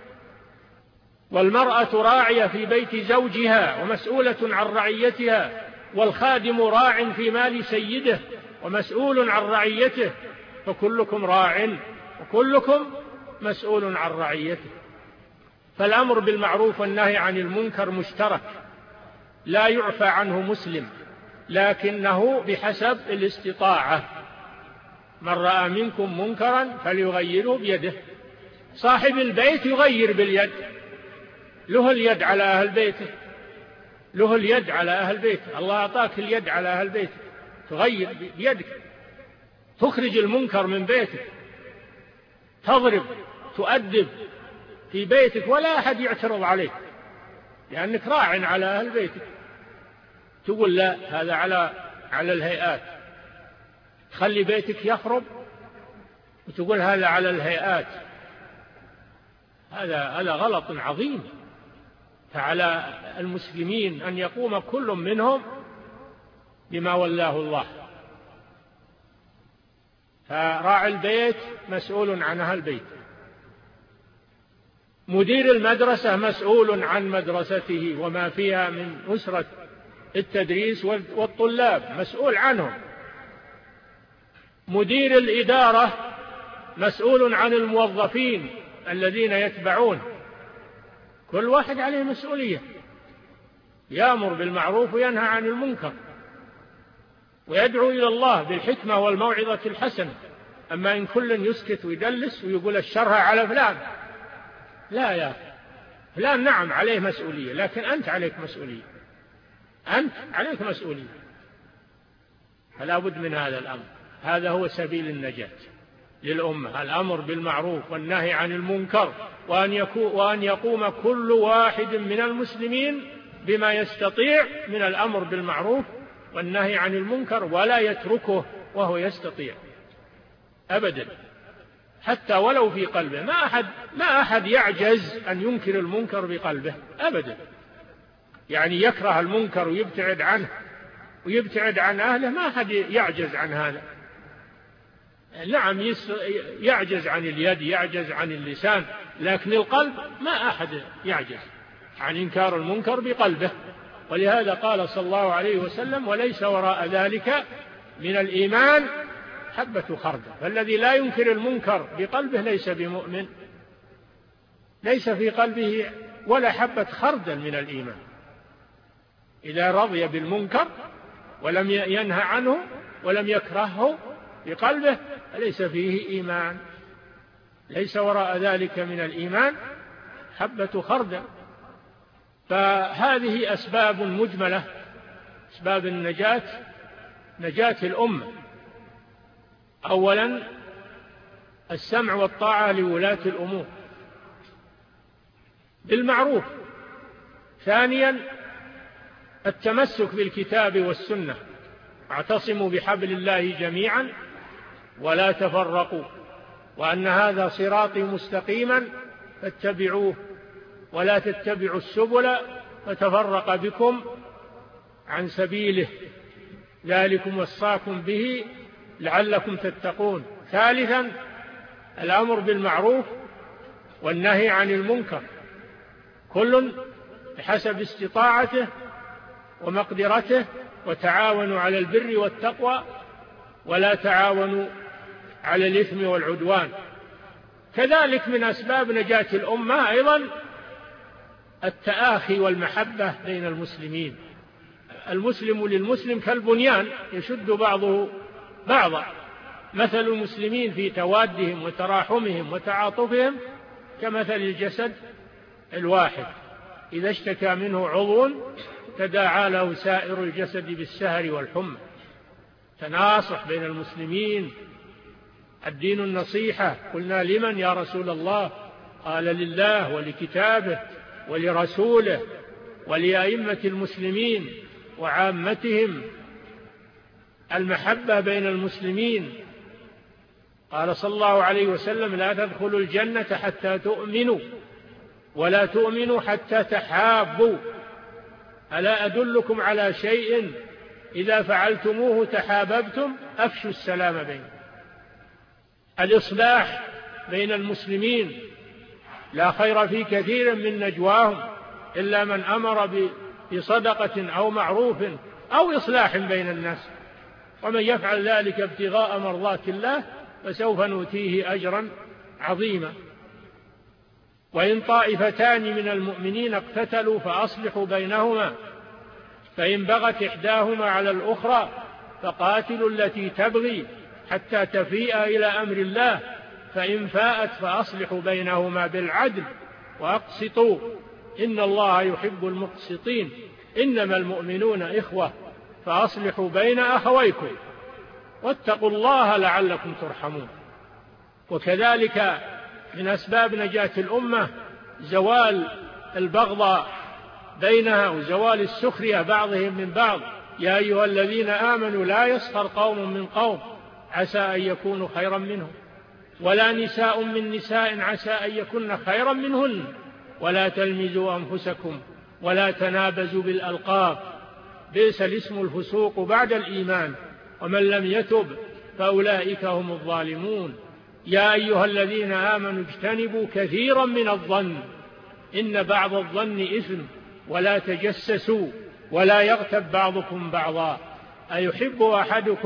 والمرأة راعية في بيت زوجها ومسؤولة عن رعيتها، والخادم راع في مال سيده ومسؤول عن رعيته، فكلكم راع وكلكم مسؤول عن رعيته. فالأمر بالمعروف والنهي عن المنكر مشترك لا يعفى عنه مسلم، لكنه بحسب الاستطاعة. من رأى منكم منكرا فليغيره بيده. صاحب البيت يغير باليد، له اليد على أهل بيته، له اليد على أهل بيته. الله أعطاك اليد على أهل بيته، تغير بيدك، تخرج المنكر من بيتك، تضرب تؤدب في بيتك ولا أحد يعترض عليك لأنك راع على أهل بيتك. تقول لا هذا على على الهيئات، تخلي بيتك يخرب وتقول هذا على الهيئات، هذا هذا غلط عظيم. فعلى المسلمين أن يقوم كل منهم بما ولاه الله. فراعي البيت مسؤول عن أهل البيت، مدير المدرسة مسؤول عن مدرسته وما فيها من أسرة التدريس والطلاب، مسؤول عنهم. مدير الإدارة مسؤول عن الموظفين الذين يتبعون، كل واحد عليه مسؤولية، يأمر بالمعروف وينهى عن المنكر ويدعو إلى الله بالحكمة والموعظة الحسنة. أما إن كل يسكت ويدلس ويقول الشر على فلان، لا يا فلان نعم عليه مسؤولية، لكن أنت عليك مسؤولية، أنت عليك مسؤولية. فلا بد من هذا الأمر، هذا هو سبيل النجاة للأمة، الأمر بالمعروف والنهي عن المنكر، وأن, يكون وأن يقوم كل واحد من المسلمين بما يستطيع من الأمر بالمعروف والنهي عن المنكر، ولا يتركه وهو يستطيع أبدا، حتى ولو في قلبه. ما أحد, ما أحد يعجز أن ينكر المنكر بقلبه أبدا، يعني يكره المنكر ويبتعد عنه ويبتعد عن أهله، ما أحد يعجز عن هذا. نعم يعجز عن اليد، يعجز عن اللسان، لكن القلب ما أحد يعجز عن إنكار المنكر بقلبه. ولهذا قال صلى الله عليه وسلم: وليس وراء ذلك من الإيمان حبة خردل. فالذي لا ينكر المنكر بقلبه ليس بمؤمن، ليس في قلبه ولا حبة خردل من الإيمان. إذا رضي بالمنكر ولم ينهى عنه ولم يكرهه بقلبه ليس فيه إيمان، ليس وراء ذلك من الإيمان حبة خردل. فهذه أسباب مجملة، أسباب النجاة، نجاة الأمة. أولا السمع والطاعة لولاة الأمور بالمعروف. ثانيا التمسك بالكتاب والسنة، اعتصموا بحبل الله جميعا ولا تفرقوا، وأن هذا صراطي مستقيما فاتبعوه ولا تتبعوا السبل فتفرق بكم عن سبيله، ذلكم وصاكم به لعلكم تتقون. ثالثا الأمر بالمعروف والنهي عن المنكر، كل بحسب استطاعته ومقدرته، وتعاونوا على البر والتقوى ولا تعاونوا على الإثم والعدوان. كذلك من أسباب نجاة الأمة أيضا التآخي والمحبة بين المسلمين. المسلم للمسلم كالبنيان يشد بعضه بعضا، مثل المسلمين في توادهم وتراحمهم وتعاطفهم كمثل الجسد الواحد إذا اشتكى منه عضو تداعى له سائر الجسد بالسهر والحمى. تناصح بين المسلمين، الدين النصيحة. قلنا: لمن يا رسول الله؟ قال: لله ولكتابه ولرسوله ولأئمة المسلمين وعامتهم. المحبة بين المسلمين. قال صلى الله عليه وسلم: لا تدخلوا الجنة حتى تؤمنوا ولا تؤمنوا حتى تحابوا، ألا أدلكم على شيء إذا فعلتموه تحاببتم؟ أفشوا السلام بينكم. الإصلاح بين المسلمين، لا خير في كثير من نجواهم إلا من أمر بصدقة أو معروف أو إصلاح بين الناس، ومن يفعل ذلك ابتغاء مرضات الله فسوف نؤتيه أجرا عظيما. وإن طائفتان من المؤمنين اقتتلوا فأصلحوا بينهما، فإن بغت إحداهما على الأخرى فقاتلوا التي تبغي حتى تفيء إلى أمر الله، فإن فاءت فأصلحوا بينهما بالعدل وأقسطوا إن الله يحب المقسطين. إنما المؤمنون إخوة فأصلحوا بين أخويكم واتقوا الله لعلكم ترحمون. وكذلك من أسباب نجاة الأمة زوال البغضاء بينها وزوال السخرية بعضهم من بعض. يا أيها الذين آمنوا لا يسخر قوم من قوم عسى أن يكونوا خيرا منهم، ولا نساء من نساء عسى أن يكن خيرا منهن، ولا تلمزوا أنفسكم ولا تنابزوا بالألقاب، بئس الاسم الفسوق بعد الإيمان، ومن لم يتب فأولئك هم الظالمون. يا أيها الذين آمنوا اجتنبوا كثيرا من الظن إن بعض الظن إثم، ولا تجسسوا ولا يغتب بعضكم بعضا، أيحب أحدكم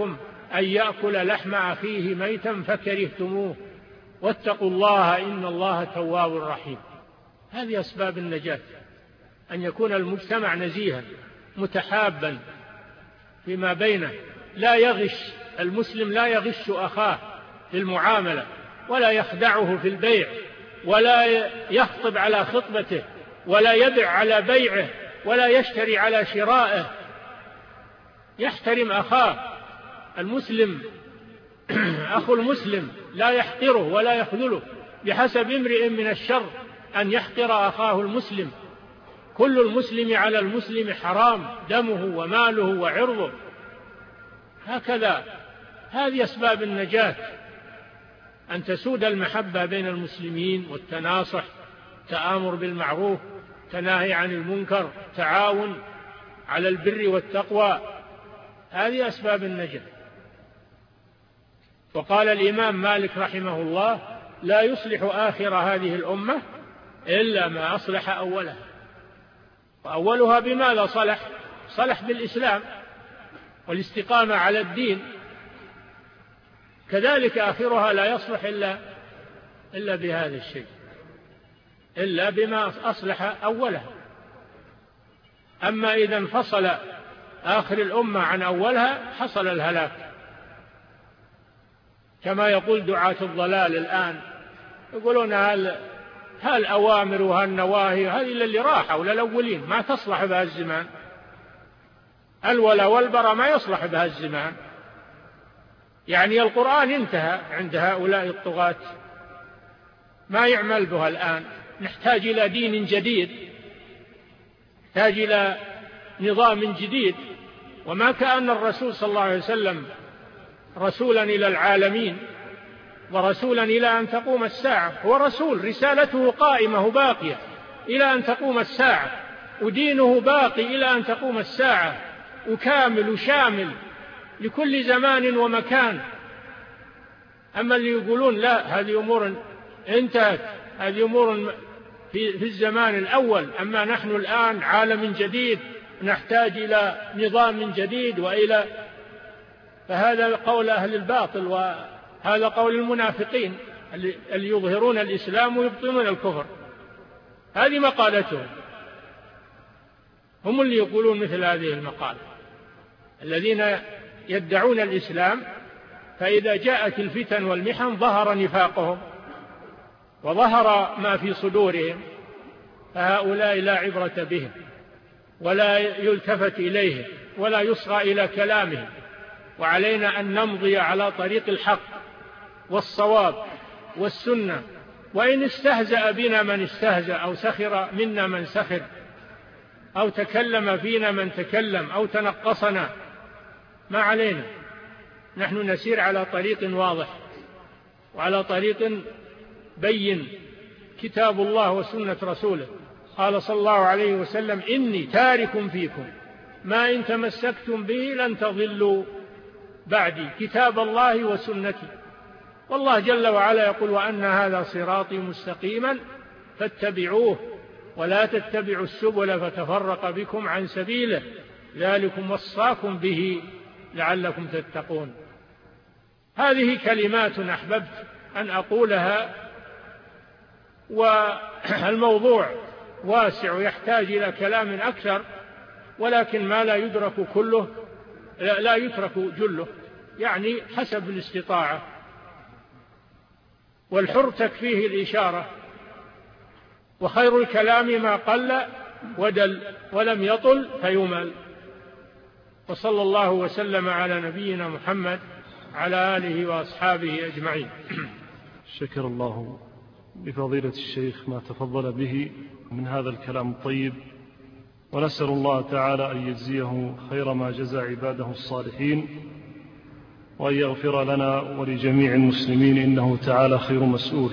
أن يأكل لحم أخيه ميتا فكرهتموه واتقوا الله إن الله تواب رحيم. هذه أسباب النجاة، أن يكون المجتمع نزيها متحابا فيما بينه، لا يغش المسلم، لا يغش أخاه في المعاملة، ولا يخدعه في البيع، ولا يخطب على خطبته، ولا يبع على بيعه، ولا يشتري على شرائه. يحترم أخاه المسلم أخو المسلم، لا يحقره ولا يخذله، بحسب امرئ من الشر أن يحقر أخاه المسلم. كل المسلم على المسلم حرام، دمه وماله وعرضه. هكذا هذه أسباب النجاة، أن تسود المحبة بين المسلمين والتناصح، تآمر بالمعروف، تناهي عن المنكر، تعاون على البر والتقوى. هذه أسباب النجاة. وقال الإمام مالك رحمه الله: لا يصلح آخر هذه الأمة إلا ما أصلح أولها. وأولها بماذا صلح؟ صلح بالإسلام والاستقامة على الدين. كذلك آخرها لا يصلح إلا إلا بهذا الشيء، إلا بما أصلح أولها. أما إذا انفصل آخر الأمة عن أولها حصل الهلاك، كما يقول دعاة الضلال الآن، يقولون هل هالأوامر وهالنواهي هذه اللي راحة ولا الأولين ما تصلح بها الزمان، الولا والبرى ما يصلح بها الزمان. يعني القرآن انتهى عند هؤلاء الطغاة، ما يعمل بها الآن. نحتاج إلى دين جديد، نحتاج إلى نظام جديد. وما كان الرسول صلى الله عليه وسلم رسولا إلى العالمين ورسولا إلى أن تقوم الساعة، هو رسول رسالته قائمة باقية إلى أن تقوم الساعة، ودينه باقي إلى أن تقوم الساعة، وكامل وشامل لكل زمان ومكان. أما اللي يقولون لا هذه أمور انتهت، هذه أمور في, في الزمان الأول، أما نحن الآن عالم جديد نحتاج إلى نظام جديد وإلى، فهذا قول أهل الباطل، وهذا قول المنافقين اللي يظهرون الإسلام ويبطنون الكفر. هذه مقالتهم، هم اللي يقولون مثل هذه المقالة، الذين يدعون الإسلام، فإذا جاءت الفتن والمحن ظهر نفاقهم وظهر ما في صدورهم، فهؤلاء لا عبرة بهم ولا يلتفت إليهم ولا يصغى إلى كلامهم. وعلينا أن نمضي على طريق الحق والصواب والسنة، وإن استهزأ بنا من استهزأ، أو سخر منا من سخر، أو تكلم فينا من تكلم، أو تنقصنا، ما علينا. نحن نسير على طريق واضح وعلى طريق بين، كتاب الله وسنة رسوله. قال صلى الله عليه وسلم: إني تارك فيكم ما إن تمسكتم به لن تضلوا بعدي، كتاب الله وسنتي. والله جل وعلا يقول: وأن هذا صراطي مستقيما فاتبعوه ولا تتبعوا السبل فتفرق بكم عن سبيله، ذلكم وصاكم به لعلكم تتقون. هذه كلمات أحببت أن أقولها، والموضوع واسع يحتاج إلى كلام أكثر، ولكن ما لا يدرك كله لا يترك جله، يعني حسب الاستطاعة. والحر تكفيه الإشارة، وخير الكلام ما قل ودل ولم يطل فيمل. وصلى الله وسلم على نبينا محمد على آله وأصحابه أجمعين.
شكر الله بفضيلة الشيخ ما تفضل به من هذا الكلام الطيب، ونسأل الله تعالى أن يجزيه خير ما جزى عباده الصالحين، وأن يغفر لنا ولجميع المسلمين، إنه تعالى خير مسؤول.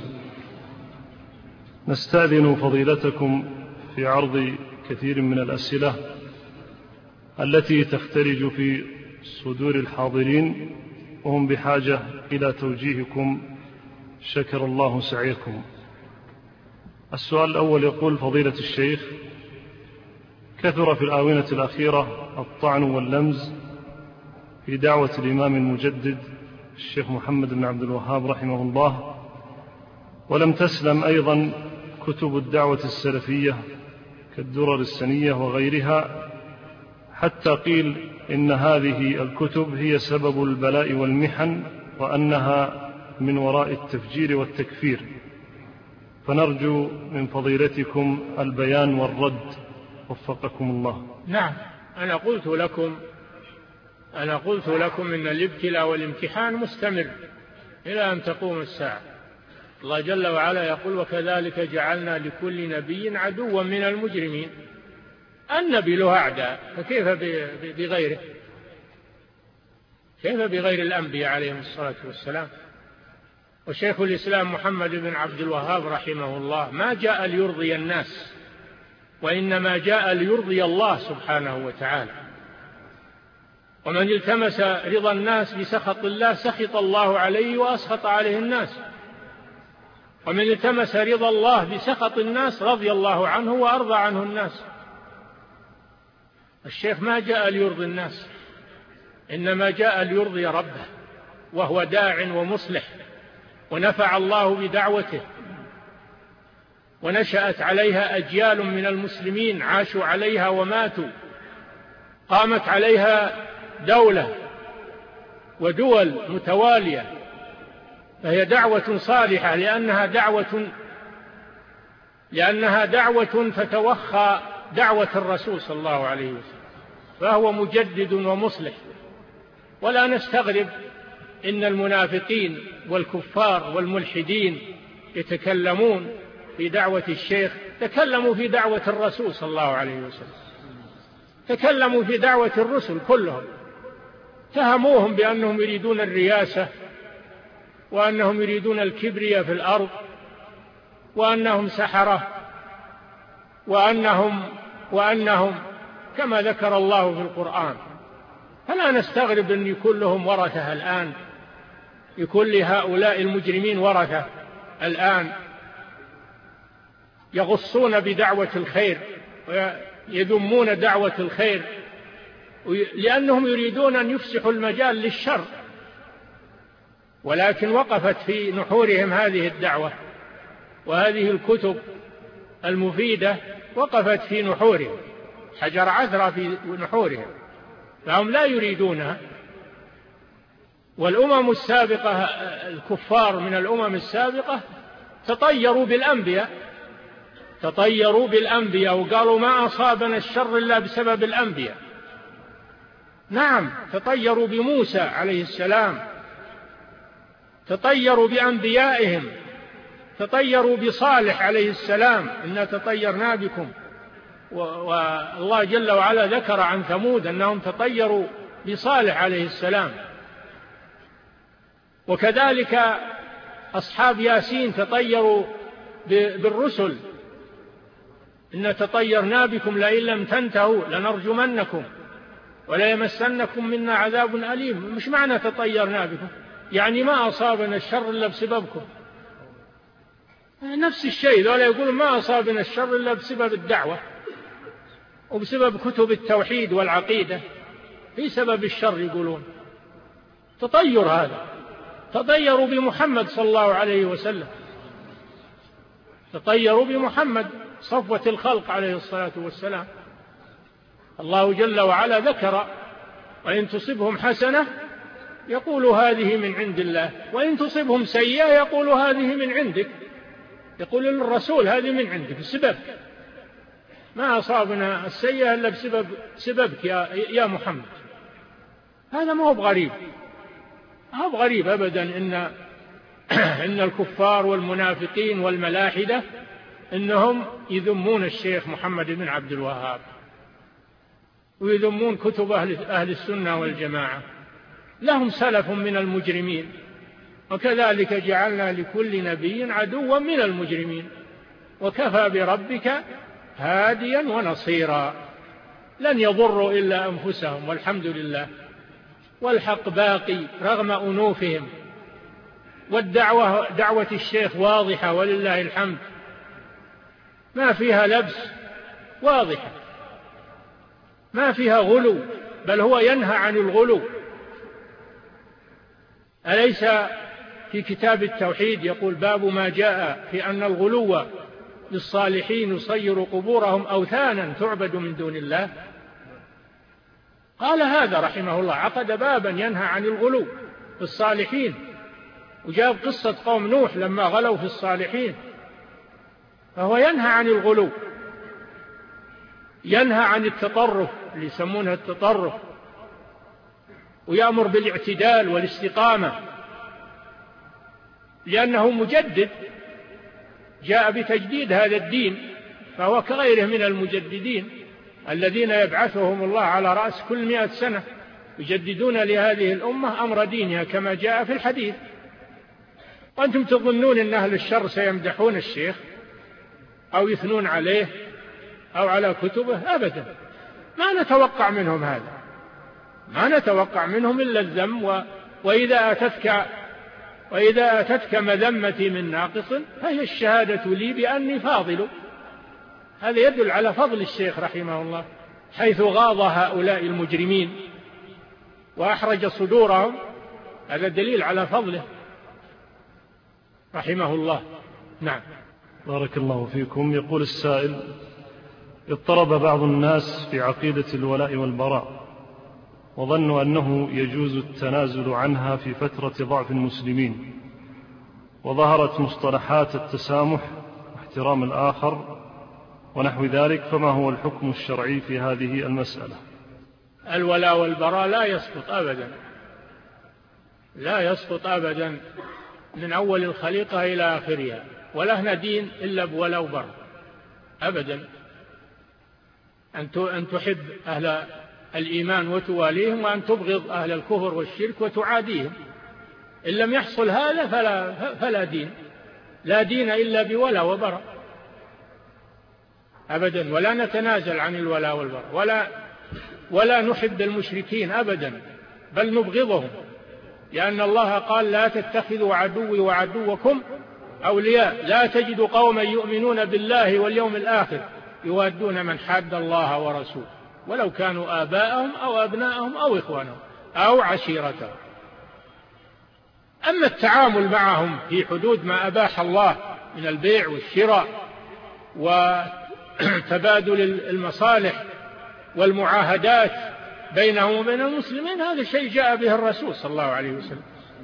نستأذن فضيلتكم في عرض كثير من الأسئلة التي تختلج في صدور الحاضرين، وهم بحاجة إلى توجيهكم، شكر الله سعيكم. السؤال الأول يقول: فضيلة الشيخ، كثر في الآونة الأخيرة الطعن واللمز في دعوة الإمام المجدد الشيخ محمد بن عبد الوهاب رحمه الله، ولم تسلم أيضا كتب الدعوة السلفية كالدرر السنية وغيرها، حتى قيل إن هذه الكتب هي سبب البلاء والمحن، وأنها من وراء التفجير والتكفير. فنرجو من فضيلتكم البيان والرد وفقكم الله.
نعم، أنا قلت لكم أنا قلت لكم إن الابتلاء والامتحان مستمر إلى أن تقوم الساعة. الله جل وعلا يقول: وكذلك جعلنا لكل نبي عدوا من المجرمين. النبي له أعداء، فكيف بغيره؟ كيف بغير الأنبياء عليهم الصلاة والسلام؟ وشيخ الإسلام محمد بن عبد الوهاب رحمه الله ما جاء ليرضي الناس، وإنما جاء ليرضي الله سبحانه وتعالى. ومن التمس رضا الناس بسخط الله سخط الله عليه وأسخط عليه الناس، ومن التمس رضا الله بسخط الناس رضي الله عنه وأرضى عنه الناس. الشيخ ما جاء ليرضي الناس، إنما جاء ليرضي ربه، وهو داع ومصلح، ونفع الله بدعوته، ونشأت عليها أجيال من المسلمين عاشوا عليها وماتوا، قامت عليها دولة ودول متوالية، فهي دعوة صالحة لأنها دعوة لأنها دعوة فتوخى دعوة الرسول صلى الله عليه وسلم، فهو مجدد ومصلح. ولا نستغرب إن المنافقين والكفار والملحدين يتكلمون في دعوة الشيخ، تكلموا في دعوة الرسول صلى الله عليه وسلم، تكلموا في دعوة الرسل كلهم، اتهموهم بأنهم يريدون الرياسة، وأنهم يريدون الكبرياء في الأرض، وأنهم سحرة، وأنهم وأنهم كما ذكر الله في القرآن. فلا نستغرب أن يكون لهم ورثة الآن، يكون لهؤلاء المجرمين ورثة الآن يغصون بدعوة الخير ويذمون دعوة الخير، لأنهم يريدون أن يفسحوا المجال للشر. ولكن وقفت في نحورهم هذه الدعوة وهذه الكتب المفيدة، وقفت في نحورهم حجر عثرة في نحورهم، فهم لا يريدونها. والأمم السابقة الكفار من الأمم السابقة تطيروا بالأنبياء تطيروا بالأنبياء وقالوا ما أصابنا الشر إلا بسبب الأنبياء. نعم، تطيروا بموسى عليه السلام، تطيروا بأنبيائهم، تطيروا بصالح عليه السلام: إنا تطيرنا بكم. والله جل وعلا ذكر عن ثمود أنهم تطيروا بصالح عليه السلام. وكذلك أصحاب ياسين تطيروا بالرسل: إنا تطيرنا بكم لئن لم تنتهوا لنرجمنكم ولا يمسنكم منا عذاب أليم. مش معنى تطيرنا بكم يعني ما أصابنا الشر إلا بسببكم. نفس الشيء، ولا يقول ما أصابنا الشر إلا بسبب الدعوة وبسبب كتب التوحيد والعقيدة، في سبب الشر يقولون. تطير هذا، تطيروا بمحمد صلى الله عليه وسلم، تطيروا بمحمد صفوة الخلق عليه الصلاة والسلام. الله جل وعلا ذكر: وإن تصبهم حسنة يقولوا هذه من عند الله، وإن تصبهم سيئة يقولوا هذه من عندك. يقول للرسول هذه من عندك بسبب ما أصابنا السيئة إلا بسبب سببك يا, يا محمد. هذا ما هو بغريب، ما هو بغريب أبدا إن, إن الكفار والمنافقين والملاحدة إنهم يذمون الشيخ محمد بن عبد الوهاب ويذمون كتب أهل, أهل السنة والجماعة. لهم سلف من المجرمين، وكذلك جعلنا لكل نبي عدوا من المجرمين وكفى بربك هاديا ونصيرا. لن يضروا إلا أنفسهم والحمد لله، والحق باقي رغم أنوفهم، والدعوة دعوة الشيخ واضحة ولله الحمد، ما فيها لبس، واضحة، ما فيها غلو، بل هو ينهى عن الغلو أليس في كتاب التوحيد يقول باب ما جاء في أن الغلو للصالحين يصير قبورهم أوثانا تعبد من دون الله؟ قال هذا رحمه الله عقد بابا ينهى عن الغلو في الصالحين، وجاب قصة قوم نوح لما غلوا في الصالحين، فهو ينهى عن الغلو، ينهى عن التطرف اللي يسمونه التطرف، ويأمر بالاعتدال والاستقامة، لأنه مجدد جاء بتجديد هذا الدين، فهو كغيره من المجددين الذين يبعثهم الله على رأس كل مئة سنة يجددون لهذه الأمة أمر دينها كما جاء في الحديث. وأنتم تظنون أن أهل الشر سيمدحون الشيخ أو يثنون عليه أو على كتبه؟ أبدا، ما نتوقع منهم هذا، ما نتوقع منهم إلا الذم. و... وإذا أتتك وإذا أتتك مذمتي من ناقص فهي الشهادة لي بأني فاضل. هذا يدل على فضل الشيخ رحمه الله، حيث غاض هؤلاء المجرمين وأحرج صدورهم، هذا دليل على فضله رحمه الله. نعم.
بارك الله فيكم. يقول السائل: اضطرب بعض الناس في عقيدة الولاء والبراء، وظنوا أنه يجوز التنازل عنها في فترة ضعف المسلمين، وظهرت مصطلحات التسامح واحترام الآخر ونحو ذلك، فما هو الحكم الشرعي في هذه المسألة؟
الولاء والبراء لا يسقط أبدا، لا يسقط أبدا من أول الخليقة إلى آخرها، ولهنا دين إلا بولاء وبراء أبدا. أن تحب أهل الإيمان وتواليهم، وأن تبغض أهل الكفر والشرك وتعاديهم. إن لم يحصل هذا فلا, فلا دين، لا دين إلا بولاء وبراء أبدا. ولا نتنازل عن الولاء والبراء، ولا, ولا نحب المشركين أبدا، بل نبغضهم، لأن الله قال لا تتخذوا عدوي وعدوكم أولياء، لا تجد قوما يؤمنون بالله واليوم الآخر يوادون من حاد الله ورسوله ولو كانوا آباءهم أو أبناءهم أو إخوانهم أو عشيرتهم. أما التعامل معهم في حدود ما أباح الله من البيع والشراء وتبادل المصالح والمعاهدات بينهم وبين المسلمين، هذا شيء جاء به الرسول صلى الله عليه وسلم،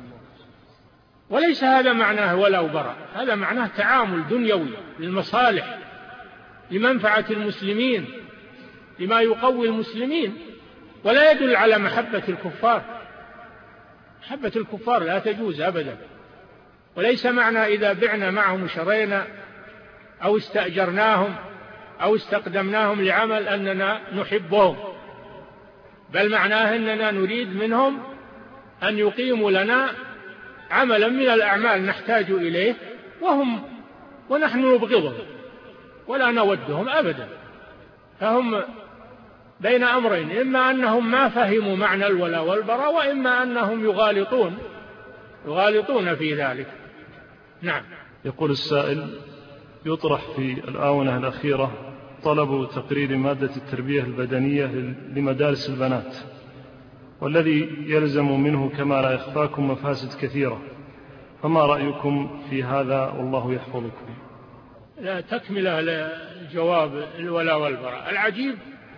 وليس هذا معناه ولاء وبراء، هذا معناه تعامل دنيوي للمصالح، لمنفعة المسلمين، لما يقوي المسلمين، ولا يدل على محبة الكفار. محبة الكفار لا تجوز أبدا، وليس معنى إذا بعنا معهم وشرينا أو استأجرناهم أو استقدمناهم لعمل أننا نحبهم، بل معناه أننا نريد منهم أن يقيموا لنا عملا من الأعمال نحتاج إليه، وهم ونحن نبغضهم ولا نودهم أبدا. فهم بين أمرين، إما أنهم ما فهموا معنى الولاء والبراء، وإما أنهم يغالطون يغالطون في ذلك. نعم.
يقول السائل: يطرح في الآونة الأخيرة طلب تقرير مادة التربية البدنية لمدارس البنات، والذي يلزم منه كما لا يخفاكم مفاسد كثيرة، فما رأيكم في هذا والله يحفظكم؟
لا تكملة لجواب الولاء والبراء. العجيب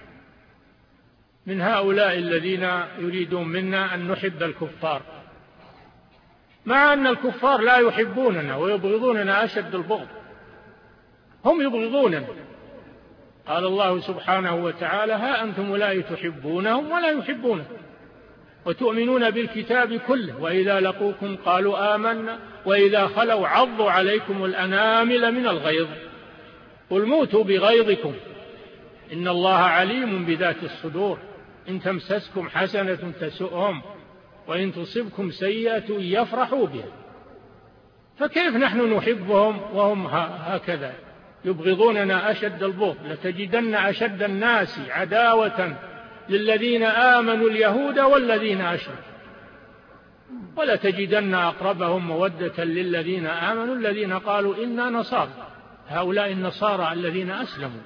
من هؤلاء الذين يريدون منا أن نحب الكفار، مع أن الكفار لا يحبوننا ويبغضوننا أشد البغض، هم يبغضوننا. قال الله سبحانه وتعالى: ها أنتم أولئك تحبونهم ولا يحبونكم وتؤمنون بالكتاب كله وإذا لقوكم قالوا آمنا وإذا خلوا عضوا عليكم الأنامل من الغيظ قل موتوا بغيظكم إن الله عليم بذات الصدور إن تمسسكم حسنة تسؤهم وإن تصبكم سيئة يفرحوا بها. فكيف نحن نحبهم وهم هكذا يبغضوننا أشد البغض؟ لتجدن أشد الناس عداوة للذين آمنوا اليهود والذين أشركوا ولتجدن أقربهم مودة للذين آمنوا الذين قالوا إنا نصارى، هؤلاء النصارى الذين أسلموا،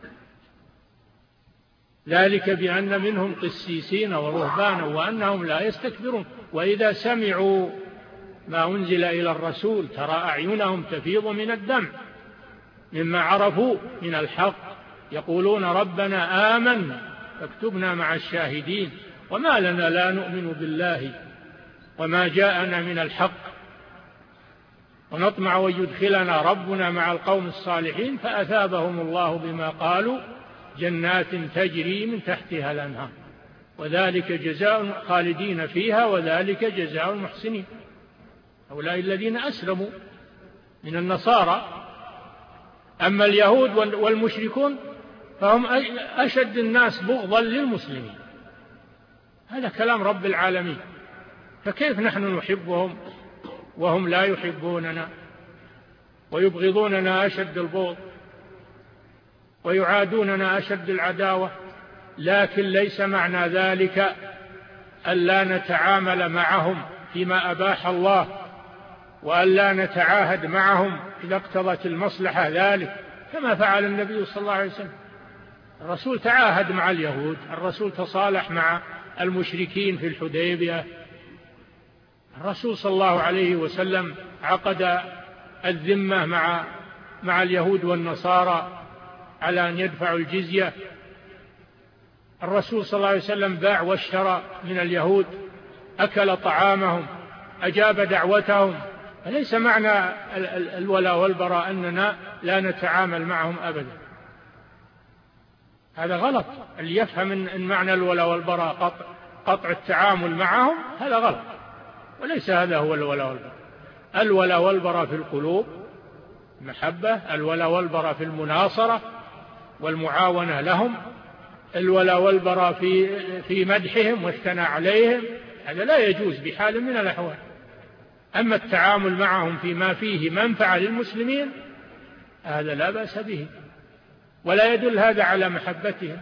ذلك بأن منهم قسيسين ورهبانا وأنهم لا يستكبرون وإذا سمعوا ما أنزل إلى الرسول ترى أعينهم تفيض من الدمع مما عرفوا من الحق يقولون ربنا آمنا فاكتبنا مع الشاهدين وما لنا لا نؤمن بالله وما جاءنا من الحق ونطمع ويدخلنا ربنا مع القوم الصالحين فأثابهم الله بما قالوا جنات تجري من تحتها الأنهار وذلك جزاء خالدين فيها وذلك جزاء المحسنين. هؤلاء الذين أسلموا من النصارى. أما اليهود والمشركون فهم أشد الناس بغضا للمسلمين. هذا كلام رب العالمين. فكيف نحن نحبهم وهم لا يحبوننا ويبغضوننا أشد البغض ويعادوننا أشد العداوة؟ لكن ليس معنى ذلك ألا نتعامل معهم فيما أباح الله وألا نتعاهد معهم إذا اقتضت المصلحة ذلك كما فعل النبي صلى الله عليه وسلم. الرسول تعاهد مع اليهود، الرسول تصالح مع المشركين في الحديبية، الرسول صلى الله عليه وسلم عقد الذمة مع مع اليهود والنصارى على أن يدفعوا الجزية، الرسول صلى الله عليه وسلم باع واشترى من اليهود، أكل طعامهم، أجاب دعوتهم. فليس معنى الولاء والبراء أننا لا نتعامل معهم أبدا، هذا غلط. اللي يفهم أن معنى الولاء والبراء قطع, قطع التعامل معهم هذا غلط، وليس هذا هو الولاء والبراء. الولاء والبراء في القلوب محبة، الولاء والبراء في المناصرة والمعاونة لهم، الولاء والبراء في في مدحهم والثناء عليهم، هذا لا يجوز بحال من الأحوال. أما التعامل معهم فيما فيه منفعة للمسلمين هذا لا بأس به، ولا يدل هذا على محبتهم.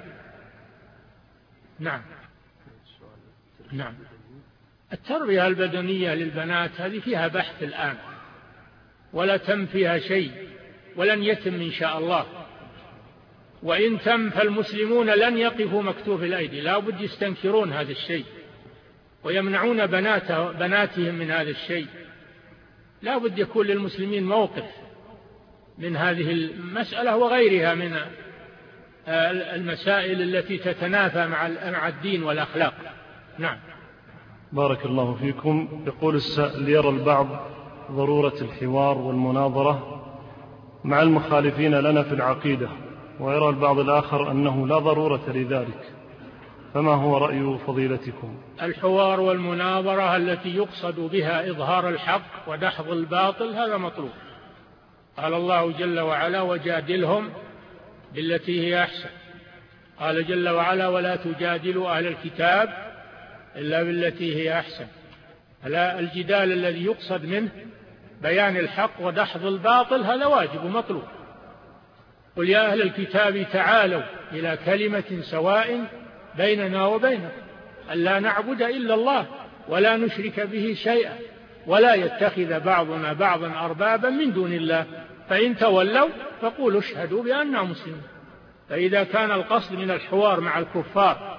نعم نعم التربية البدنية للبنات هذه فيها بحث الآن ولا تم فيها شيء ولن يتم إن شاء الله، وإن تم فالمسلمون لن يقفوا مكتوف الأيدي، لا بد يستنكرون هذا الشيء ويمنعون بناته بناتهم من هذا الشيء. لا بد يكون للمسلمين موقف من هذه المسألة وغيرها من المسائل التي تتنافى مع الدين والأخلاق. نعم.
بارك الله فيكم. يقول السائل: يرى البعض ضرورة الحوار والمناظرة مع المخالفين لنا في العقيدة، ويرى البعض الآخر أنه لا ضرورة لذلك، فما هو رأي فضيلتكم؟
الحوار والمناظرة التي يقصد بها إظهار الحق ودحض الباطل هذا مطلوب. قال الله جل وعلا: وجادلهم بالتي هي أحسن. قال جل وعلا: ولا تجادلوا أهل الكتاب إلا بالتي هي أحسن. ألا الجدال الذي يقصد منه بيان الحق ودحض الباطل هذا واجب ومطلوب. قل يا أهل الكتاب تعالوا إلى كلمة سواء بيننا وبينكم ألا نعبد إلا الله ولا نشرك به شيئا ولا يتخذ بعضنا بعضا أربابا من دون الله فإن تولوا فقولوا اشهدوا بأننا مسلمون. فإذا كان القصد من الحوار مع الكفار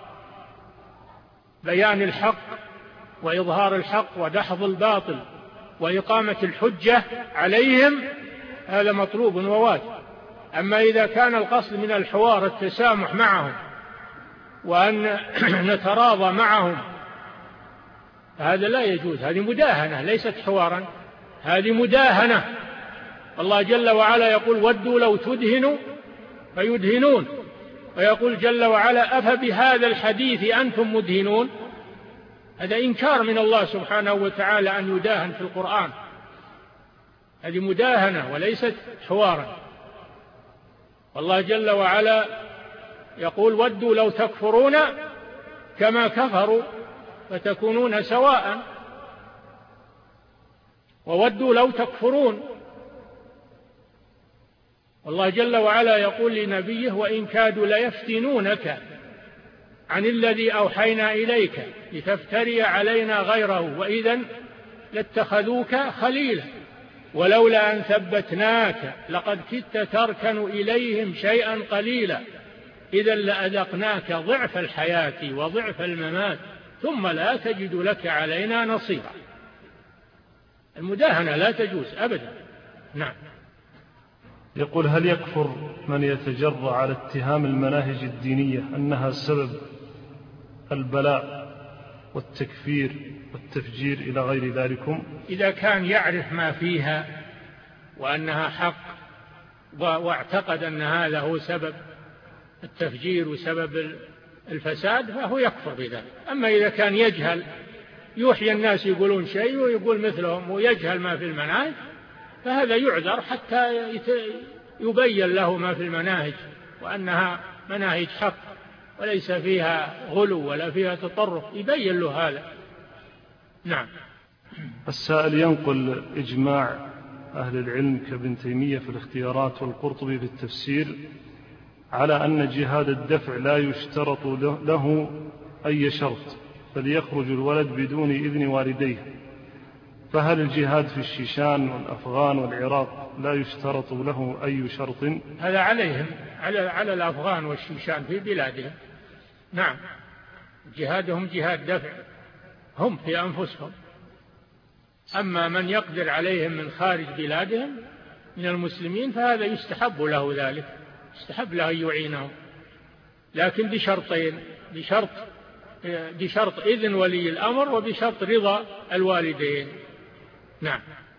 بيان الحق وإظهار الحق ودحض الباطل وإقامة الحجة عليهم هذا مطلوب وواجب. أما إذا كان القصد من الحوار التسامح معهم وأن نتراضى معهم هذا لا يجوز، هذه مداهنة ليست حوارا، هذه مداهنة. الله جل وعلا يقول: ودوا لو تدهنوا فيدهنون، ويقول جل وعلا: أفبهذا الحديث أنتم مدهنون. هذا إنكار من الله سبحانه وتعالى أن يداهن في القرآن، هذه مداهنة وليست حوارا. والله جل وعلا يقول: ودوا لو تكفرون كما كفروا فتكونون سواء، وودوا لو تكفرون. والله جل وعلا يقول لنبيه: وإن كادوا ليفتنونك عن الذي أوحينا إليك لتفتري علينا غيره وإذا لاتخذوك خليلا ولولا أن ثبتناك لقد كدت تركن إليهم شيئا قليلا إذا لأذقناك ضعف الحياة وضعف الممات ثم لا تجد لك علينا نصيرا. المداهنة لا تجوز أبدا. نعم.
يقول: هل يكفر من يتجرأ على اتهام المناهج الدينية أنها سبب البلاء والتكفير والتفجير إلى غير ذلكم؟
إذا كان يعرف ما فيها وأنها حق واعتقد أن هذا هو سبب التفجير وسبب الفساد فهو يكفر بذلك. أما إذا كان يجهل، يوحي الناس يقولون شيء ويقول مثلهم ويجهل ما في المناهج، فهذا يعذر حتى يبين له ما في المناهج وأنها مناهج حق وليس فيها غلو ولا فيها تطرف، يبين له هذا. نعم.
السائل ينقل إجماع أهل العلم كابن تيمية في الاختيارات والقرطبي في التفسير على أن جهاد الدفع لا يشترط له أي شرط، بل يخرج الولد بدون إذن والديه، فهل الجهاد في الشيشان والأفغان والعراق لا يشترط له أي شرط؟
هذا عليهم، على, على الأفغان والشيشان في بلادهم. نعم، جهادهم جهاد دفع هم في أنفسهم. أما من يقدر عليهم من خارج بلادهم من المسلمين فهذا يستحب له ذلك، يستحب له أن يعينهم، لكن بشرطين: بشرط بشرط إذن ولي الأمر وبشرط رضا الوالدين. نعم.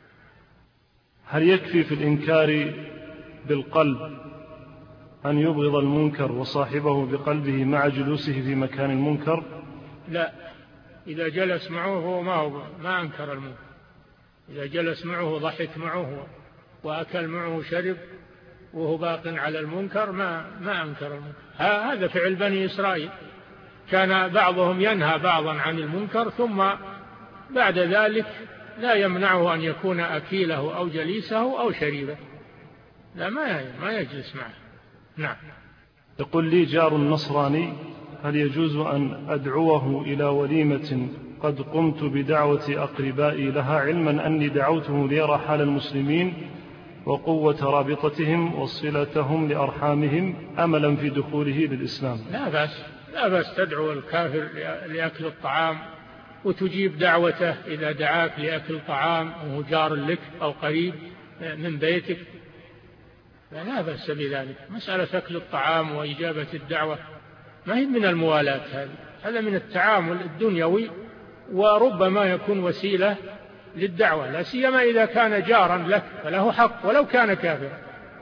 هل يكفي في الإنكار بالقلب أن يبغض المنكر وصاحبه بقلبه مع جلوسه في مكان المنكر؟
لا، إذا جلس معه هو ما, هو ما أنكر المنكر. إذا جلس معه ضحك معه وأكل معه شرب وهو باق على المنكر ما, ما أنكر المنكر. هذا فعل بني إسرائيل، كان بعضهم ينهى بعضا عن المنكر ثم بعد ذلك لا يمنعه أن يكون أكيله أو جليسه أو شريبه، لا ما ما يجلس معه. نعم.
يقول لي جار نصراني: هل يجوز أن أدعوه إلى وليمة قد قمت بدعوة أقربائي لها، علما أني دعوته ليرى حال المسلمين وقوة رابطتهم وصلتهم لأرحامهم أملا في دخوله للإسلام؟
لا بأس، لا بأس تدعو الكافر لأكل الطعام وتجيب دعوته إذا دعاك لأكل طعام وهو جار لك أو قريب من بيتك، لا بأس بذلك. مسألة أكل الطعام وإجابة الدعوة ما هي من الموالاة، هذا هذا من التعامل الدنيوي، وربما يكون وسيلة للدعوة، لا سيما إذا كان جارا لك فله حق ولو كان كافرا.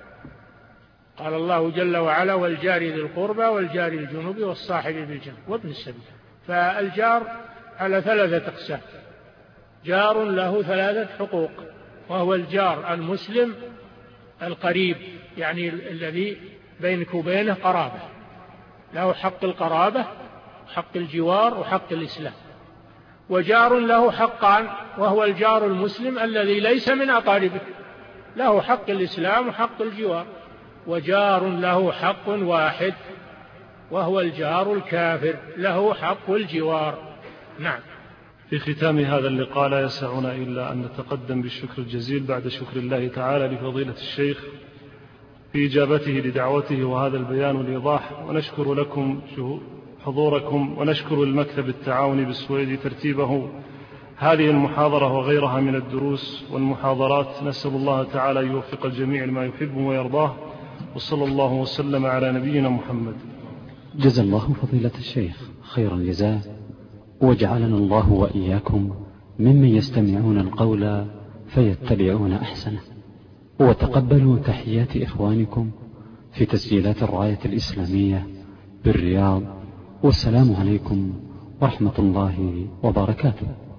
قال الله جل وعلا: والجار ذي القربى والجار الجنوب والصاحب بالجنب وابن السبيل. فالجار على ثلاثة أقسام: جار له ثلاثة حقوق، وهو الجار المسلم القريب، يعني الذي بينك وبينه قرابة، له حق القرابة، حق الجوار، وحق الإسلام. وجار له حقان، وهو الجار المسلم الذي ليس من أقاربك، له حق الإسلام وحق الجوار. وجار له حق واحد، وهو الجار الكافر، له حق الجوار. نعم.
في ختام هذا اللقاء لا يسعنا إلا أن نتقدم بالشكر الجزيل بعد شكر الله تعالى لفضيلة الشيخ في إجابته لدعوته وهذا البيان والإيضاح، ونشكر لكم حضوركم، ونشكر المكتب التعاوني بالسويدي ترتيبه هذه المحاضرة وغيرها من الدروس والمحاضرات. نسأل الله تعالى أن يوفق الجميع لما يحب ويرضاه، وصلى الله وسلم على نبينا محمد.
جزا الله فضيلة الشيخ خير الجزاء، وجعلنا الله وإياكم ممن يستمعون القول فيتبعون أحسنه. وتقبلوا تحيات إخوانكم في تسجيلات الراية الإسلامية بالرياض، والسلام عليكم ورحمة الله وبركاته.